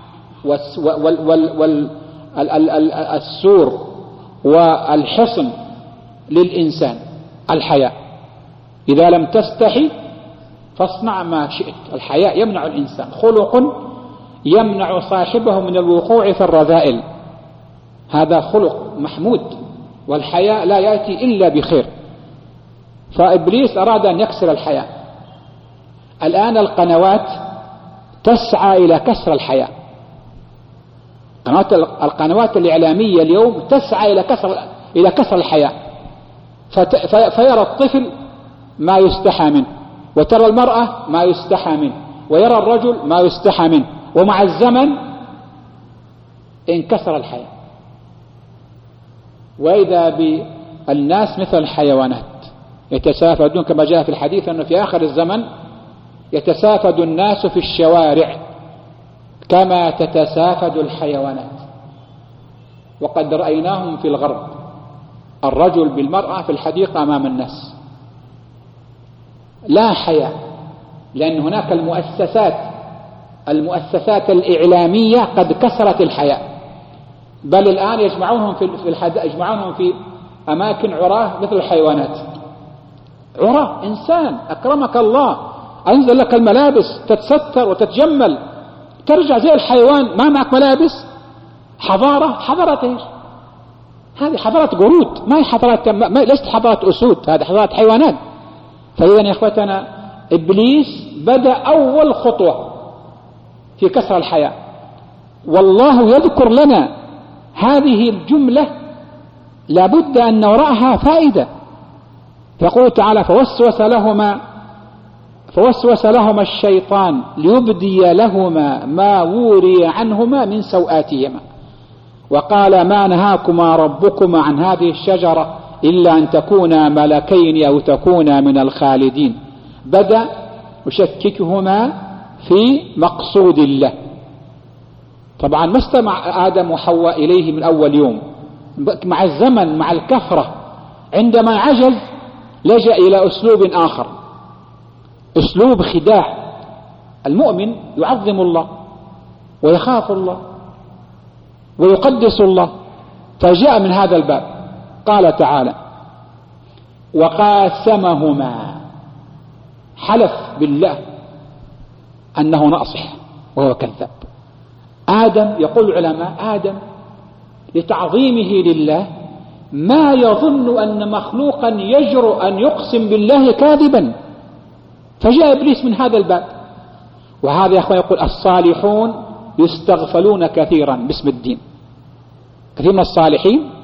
والسور والحصن للإنسان. الحياء إذا لم تستحي فاصنع ما شئت. الحياء يمنع الإنسان، خلق يمنع صاحبه من الوقوع في الرذائل، هذا خلق محمود، والحياء لا يأتي إلا بخير. فإبليس أراد أن يكسر الحياء. الآن القنوات تسعى إلى كسر الحياء، القنوات الإعلامية اليوم تسعى إلى كسر الحياء، فيرى الطفل ما يستحى منه، وترى المرأة ما يستحى منه، ويرى الرجل ما يستحى منه، ومع الزمن انكسر الحياء، وإذا بالناس مثل الحيوانات يتسافدون، كما جاء في الحديث أنه في آخر الزمن يتسافد الناس في الشوارع كما تتسافد الحيوانات. وقد رأيناهم في الغرب، الرجل بالمرأة في الحديقة أمام الناس، لا حياء، لأن هناك المؤسسات الإعلامية قد كسرت الحياء، بل الآن يجمعونهم في أماكن عراه مثل الحيوانات. عراه إنسان أكرمك الله أنزل لك الملابس تتستر وتتجمل، ترجع زي الحيوان ما معك ملابس. حضارة إيش؟ هذه حضارة قرود، ما هي حضارة، ليست حضارة أسود، هذه حضارة حيوانات. فإذا يا إخوتنا إبليس بدأ أول خطوة في كسر الحياء، والله يذكر لنا هذه الجملة لابد أن وراءها فائدة. فيقول تعالى فوسوس لهما الشيطان ليبدي لهما ما وري عنهما من سوآتهما، وقال ما نهاكما ربكما عن هذه الشجرة إلا أن تكونا ملكين أو تكونا من الخالدين. بدأ يشككهما في مقصود الله. طبعا ما استمع آدم وحواء إليه من أول يوم، مع الزمن مع الكثرة عندما عجز لجأ إلى أسلوب آخر، أسلوب خداع. المؤمن يعظم الله ويخاف الله ويقدس الله، فجاء من هذا الباب. قال تعالى وقاسمهما، حلف بالله أنه ناصح وهو كذاب. آدم، يقول العلماء، آدم لتعظيمه لله ما يظن أن مخلوقا يجرؤ أن يقسم بالله كاذبا، فجاء إبليس من هذا الباب. وهذا يا أخوان يقول الصالحون يستغفلون كثيرا باسم الدين. كثير من الصالحين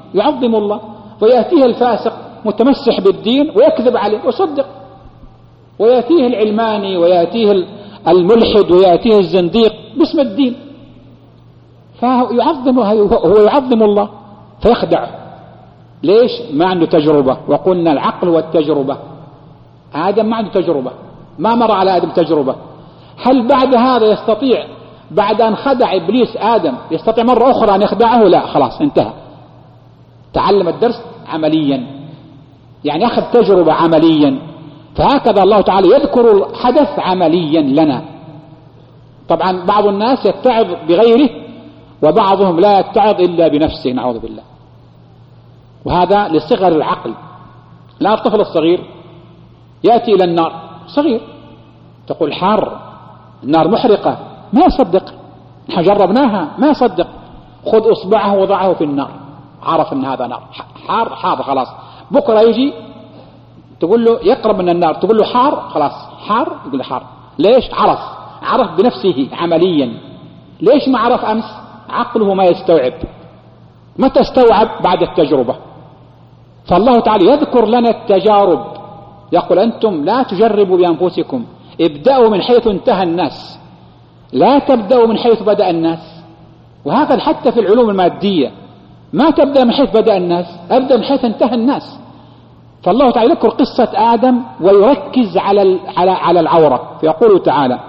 يعظم الله، ويأتيه الفاسق متمسح بالدين ويكذب عليه ويصدق، ويأتيه العلماني ويأتيه الملحد ويأتيه الزنديق باسم الدين، هو يعظم الله فيخدعه. ليش؟ ما عنده تجربة. وقلنا العقل والتجربة. آدم ما عنده تجربة، ما مر على آدم تجربة. هل بعد هذا يستطيع، بعد أن خدع إبليس آدم، يستطيع مرة أخرى أن يخدعه؟ لا، خلاص انتهى. تعلم الدرس عمليا، يعني أخذ تجربة عمليا. فهكذا الله تعالى يذكر الحدث عمليا لنا. طبعا بعض الناس يتعظ بغيره، وبعضهم لا يتعظ إلا بنفسه، نعوذ بالله. وهذا لصغر العقل. لا، الطفل الصغير يأتي إلى النار صغير، تقول حار، النار محرقة، ما يصدق. نحن جربناها، ما يصدق. خذ أصبعه وضعه في النار، عرف أن هذا نار، حار، حار، خلاص. بكرة يجي تقول له يقرب من النار، تقول له حار، خلاص حار، يقول له حار. ليش؟ عرف بنفسه عمليا. ليش ما عرف أمس؟ عقله ما يستوعب. متى استوعب؟ بعد التجربة. فالله تعالى يذكر لنا التجارب، يقول أنتم لا تجربوا بأنفسكم، ابدأوا من حيث انتهى الناس، لا تبدأوا من حيث بدأ الناس. وهذا حتى في العلوم المادية، ما تبدأ من حيث بدأ الناس، أبدأ من حيث انتهى الناس. فالله تعالى يذكر قصة آدم ويركز على العورة، فيقول تعالى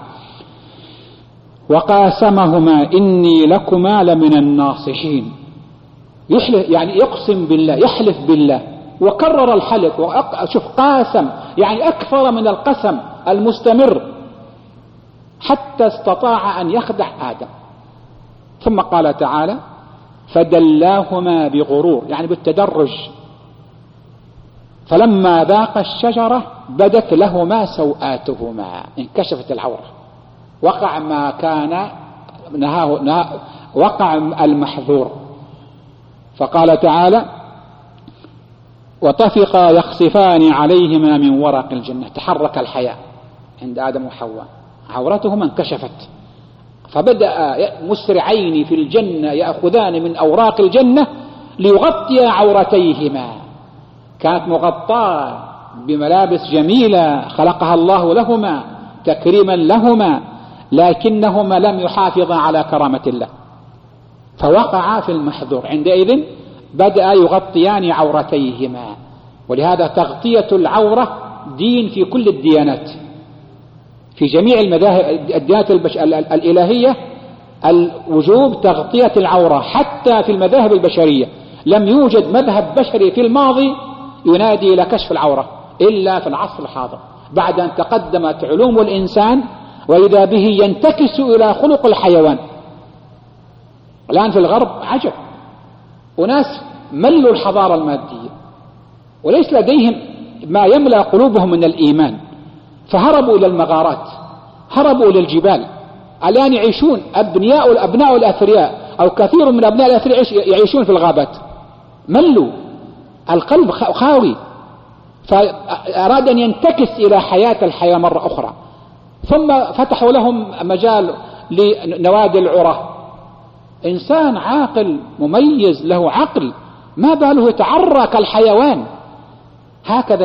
وقاسمهما إني لكما لمن الناصحين. يحلف، يعني يقسم بالله، يحلف بالله، وكرر الحلف. شوف، قاسم يعني أكثر من القسم المستمر، حتى استطاع أن يخدع آدم. ثم قال تعالى فدلاهما بغرور، يعني بالتدرج. فلما ذاق الشجرة بدت لهما سوآتهما، انكشفت العورة، وقع ما كان وقع المحذور. فقال تعالى وطفقا يخصفان عليهما من ورق الجنة. تحرك الحياء عند آدم وحواء، عورتهما انكشفت، فبدأ مسرعين في الجنة يأخذان من أوراق الجنة ليغطي عورتيهما. كانت مغطاة بملابس جميلة خلقها الله لهما تكريما لهما، لكنهما لم يحافظا على كرامة الله، فوقعا في المحذور. عندئذ بدأ يغطيان عورتيهما. ولهذا تغطية العورة دين في كل الديانات، في جميع المذاهب، الديانات الإلهية الوجوب تغطية العورة. حتى في المذاهب البشرية لم يوجد مذهب بشري في الماضي ينادي إلى كشف العورة إلا في العصر الحاضر، بعد أن تقدمت علوم الإنسان وإذا به ينتكس إلى خلق الحيوان. الآن في الغرب عجب، وناس ملوا الحضارة المادية وليس لديهم ما يملأ قلوبهم من الإيمان، فهربوا إلى المغارات، هربوا إلى الجبال. الآن يعيشون أبناء الأثرياء أو كثير من أبناء الأثرياء يعيشون في الغابات، ملوا، القلب خاوي، فأراد أن ينتكس إلى حياة الحياة مرة أخرى. ثم فتحوا لهم مجال لنوادي العرى. إنسان عاقل مميز له عقل، ما باله يتعرى كالحيوان. هكذا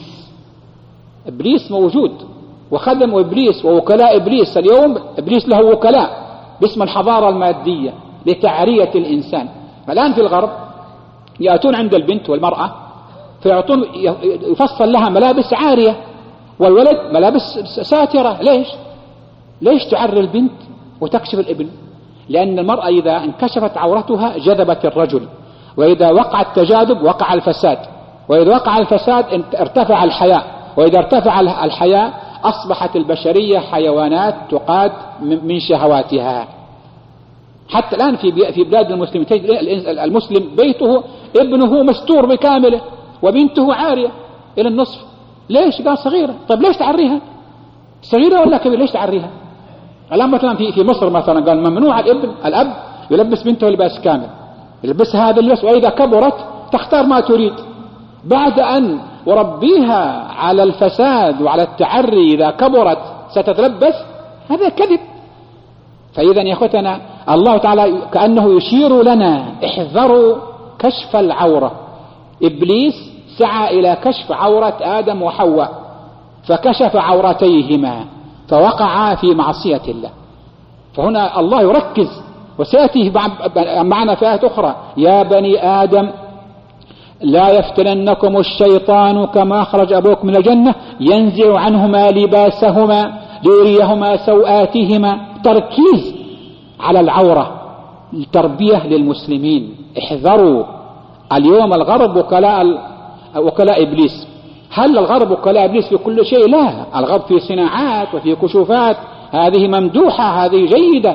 إبليس موجود، وخدم إبليس ووكلاء إبليس. اليوم إبليس له وكلاء باسم الحضارة المادية لتعرية الإنسان. الآن في الغرب يأتون عند البنت والمرأة فيعطون، يفصل لها ملابس عارية، والولد ملابس ساترة. ليش تعري البنت وتكشف الابن؟ لأن المرأة إذا انكشفت عورتها جذبت الرجل، وإذا وقع التجاذب وقع الفساد، وإذا وقع الفساد ارتفع الحياء، وإذا ارتفع الحياء أصبحت البشرية حيوانات تقاد من شهواتها. حتى الآن في بلاد المسلمين تجد المسلم بيته ابنه مستور بكامله وبنته عارية إلى النصف. ليش؟ قال صغيرة. طيب ليش تعريها؟ صغيرة ولا كبيرة؟ ليش تعريها؟ الآن مثلا في مصر مثلا قال ممنوع الأب يلبس بنته لباس كامل، يلبسها هذا اللباس، وإذا كبرت تختار ما تريد، بعد أن وربيها على الفساد وعلى التعري. إذا كبرت ستتلبس، هذا كذب. فإذا يا أخوتنا الله تعالى كأنه يشير لنا احذروا كشف العورة. إبليس سعى إلى كشف عورة آدم وحواء فكشف عورتيهما فوقعا في معصية الله. فهنا الله يركز، وسيأتيه معنا في آية أخرى: يا بني آدم لا يفتننكم الشيطان كما أخرج أبوكم من الجنة ينزع عنهما لباسهما ليريهما سوآتهما. تركيز على العورة، التربية للمسلمين. احذروا اليوم الغرب وكلاء إبليس. هل الغرب وكلاء إبليس في كل شيء؟ لا، الغرب في صناعات وفي كشوفات، هذه ممدوحة، هذه جيدة،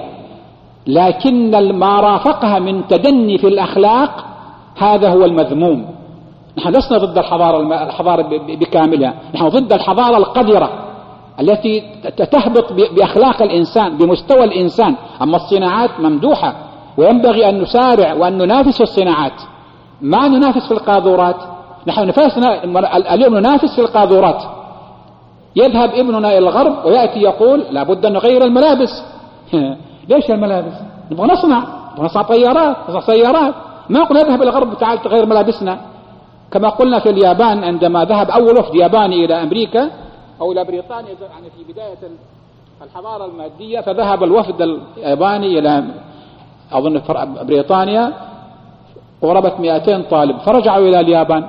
لكن ما رافقها من تدني في الأخلاق هذا هو المذموم. نحن لسنا ضد الحضارة بكاملها، نحن ضد الحضارة القذرة التي تهبط بأخلاق الإنسان بمستوى الإنسان. أما الصناعات ممدوحة وينبغي أن نسارع وأن ننافس في الصناعات، ما ننافس في القاذورات. نحن اليوم ننافس في القاذورات. يذهب ابننا إلى الغرب ويأتي يقول لابد أن نغير الملابس. ليش الملابس؟ نبغى نصنع طيارات، نصنع سيارات. ما نقول نذهب إلى الغرب تعال تغير ملابسنا. كما قلنا في اليابان عندما ذهب أول وفد ياباني إلى أمريكا أو إلى بريطانيا، يعني في بداية الحضارة المادية، فذهب الوفد الياباني إلى أظن بريطانيا قرابة 200 طالب، فرجعوا إلى اليابان.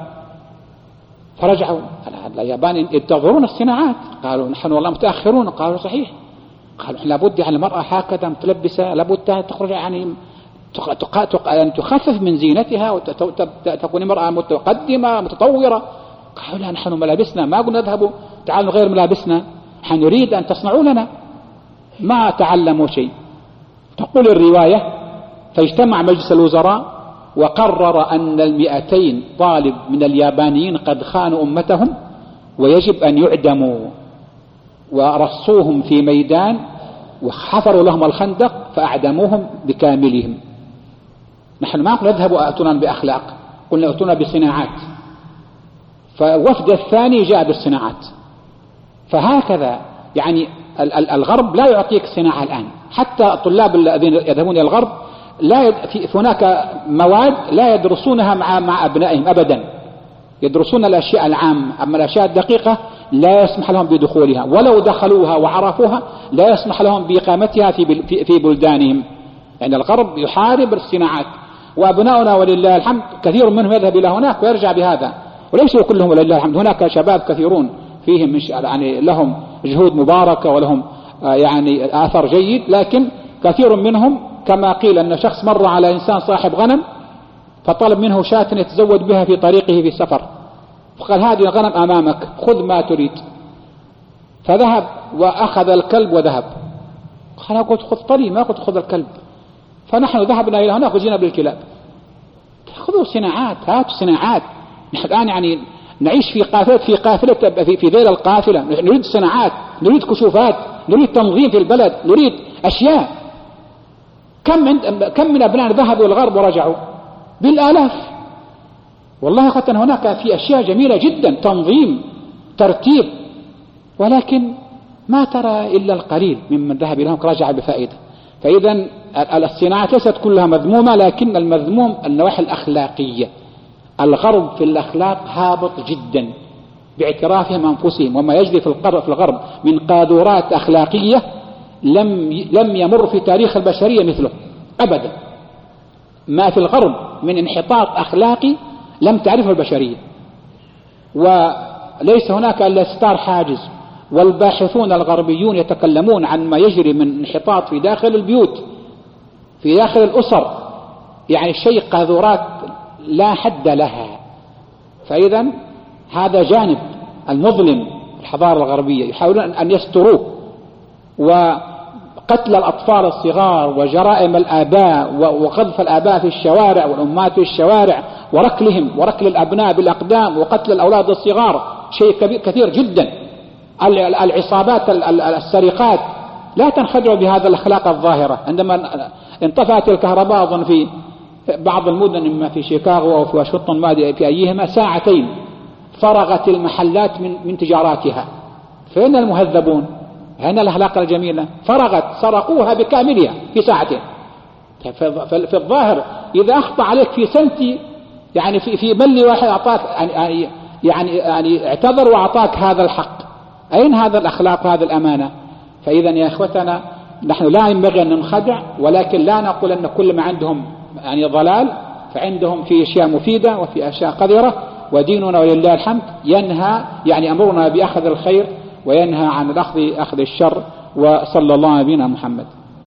فرجعوا اليابان ينتظرون الصناعات، قالوا نحن والله متأخرون. قالوا صحيح. قالوا لابد يعني المرأة هكذا متلبسة، لابد تخرج يعني تخفف من زينتها وتكون امرأة متقدمة متطورة. قالوا لا، نحن ملابسنا ما قلنا نذهبوا تعالوا نغير ملابسنا، نحن نريد أن تصنعوا لنا. ما تعلموا شيء. تقول الرواية: فاجتمع مجلس الوزراء وقرر أن 200 طالب من اليابانيين قد خانوا أمتهم ويجب أن يعدموا، ورصوهم في ميدان وحفروا لهم الخندق فأعدموهم بكاملهم. نحن ما قلنا اذهبوا أتونا بأخلاق، قلنا أتونا بصناعات. فالوفد الثاني جاء بالصناعات. فهكذا يعني الغرب لا يعطيك صناعة الآن. حتى الطلاب الذين يذهبون إلى الغرب هناك مواد لا يدرسونها مع أبنائهم أبدا، يدرسون الأشياء العامة، أما الأشياء الدقيقة لا يسمح لهم بدخولها، ولو دخلوها وعرفوها لا يسمح لهم بإقامتها في بلدانهم. يعني الغرب يحارب الصناعات، وأبناؤنا ولله الحمد كثير منهم يذهب إلى هناك ويرجع بهذا، وليسوا كلهم ولله الحمد. هناك شباب كثيرون فيهم يعني لهم جهود مباركة ولهم يعني آثر جيد، لكن كثير منهم كما قيل أن شخص مر على إنسان صاحب غنم فطلب منه شاة يتزود بها في طريقه في السفر، فقال هذه الغنم أمامك خذ ما تريد. فذهب وأخذ الكلب وذهب. قال قلت خذ طري، ما قلت خذ الكلب. فنحن ذهبنا إلى هناك وجينا بالكلاب. خذوا صناعات، هاتوا صناعات. نحن الآن يعني نعيش في قافلة في ذيل القافلة. نريد صناعات، نريد كشوفات، نريد تنظيم في البلد، نريد أشياء. كم من أبناء ذهبوا الغرب ورجعوا؟ بالآلاف. والله قد هناك في أشياء جميلة جدا، تنظيم، ترتيب، ولكن ما ترى إلا القليل ممن ذهب إليهم رجع بفائدة. فإذا الصناعات ليست كلها مذمومة، لكن المذموم النواحي الأخلاقية. الغرب في الأخلاق هابط جدا باعترافهم أنفسهم، وما يجري في الغرب من قاذورات أخلاقية لم يمر في تاريخ البشرية مثله أبدا. ما في الغرب من انحطاط أخلاقي لم تعرفه البشرية، وليس هناك إلا ستار حاجز. والباحثون الغربيون يتكلمون عن ما يجري من انحطاط في داخل البيوت، في داخل الأسر، يعني شيء قاذورات لا حد لها. فإذا هذا جانب المظلم الحضارة الغربية، يحاولون أن يستروه. وقتل الأطفال الصغار وجرائم الآباء وقذف الآباء في الشوارع والأمهات في الشوارع وركلهم وركل الأبناء بالأقدام وقتل الأولاد الصغار شيء كثير جدا. العصابات السرقات لا تنخدع بهذا الأخلاق الظاهرة. عندما انطفأت الكهرباء أظن في بعض المدن إما في شيكاغو أو في واشنطن ما في أيهما ساعتين فرغت المحلات من تجاراتها. فين المهذبون؟ هنا الأخلاق الجميلة فرغت، سرقوها بكاملها في ساعتين. في الظاهر إذا أخطأ عليك في سنتي يعني في بلي واحد أعطاك يعني اعتذر وأعطاك هذا الحق، أين هذا الأخلاق وهذا الأمانة؟ فإذا يا إخوتنا نحن لا ينبغي أن ننخدع، ولكن لا نقول أن كل ما عندهم يعني ضلال، فعندهم في أشياء مفيدة وفي أشياء قذرة. وديننا ولله الحمد ينهى يعني أمرنا بأخذ الخير وينهى عن أخذ الشر. وصلى الله على نبينا محمد.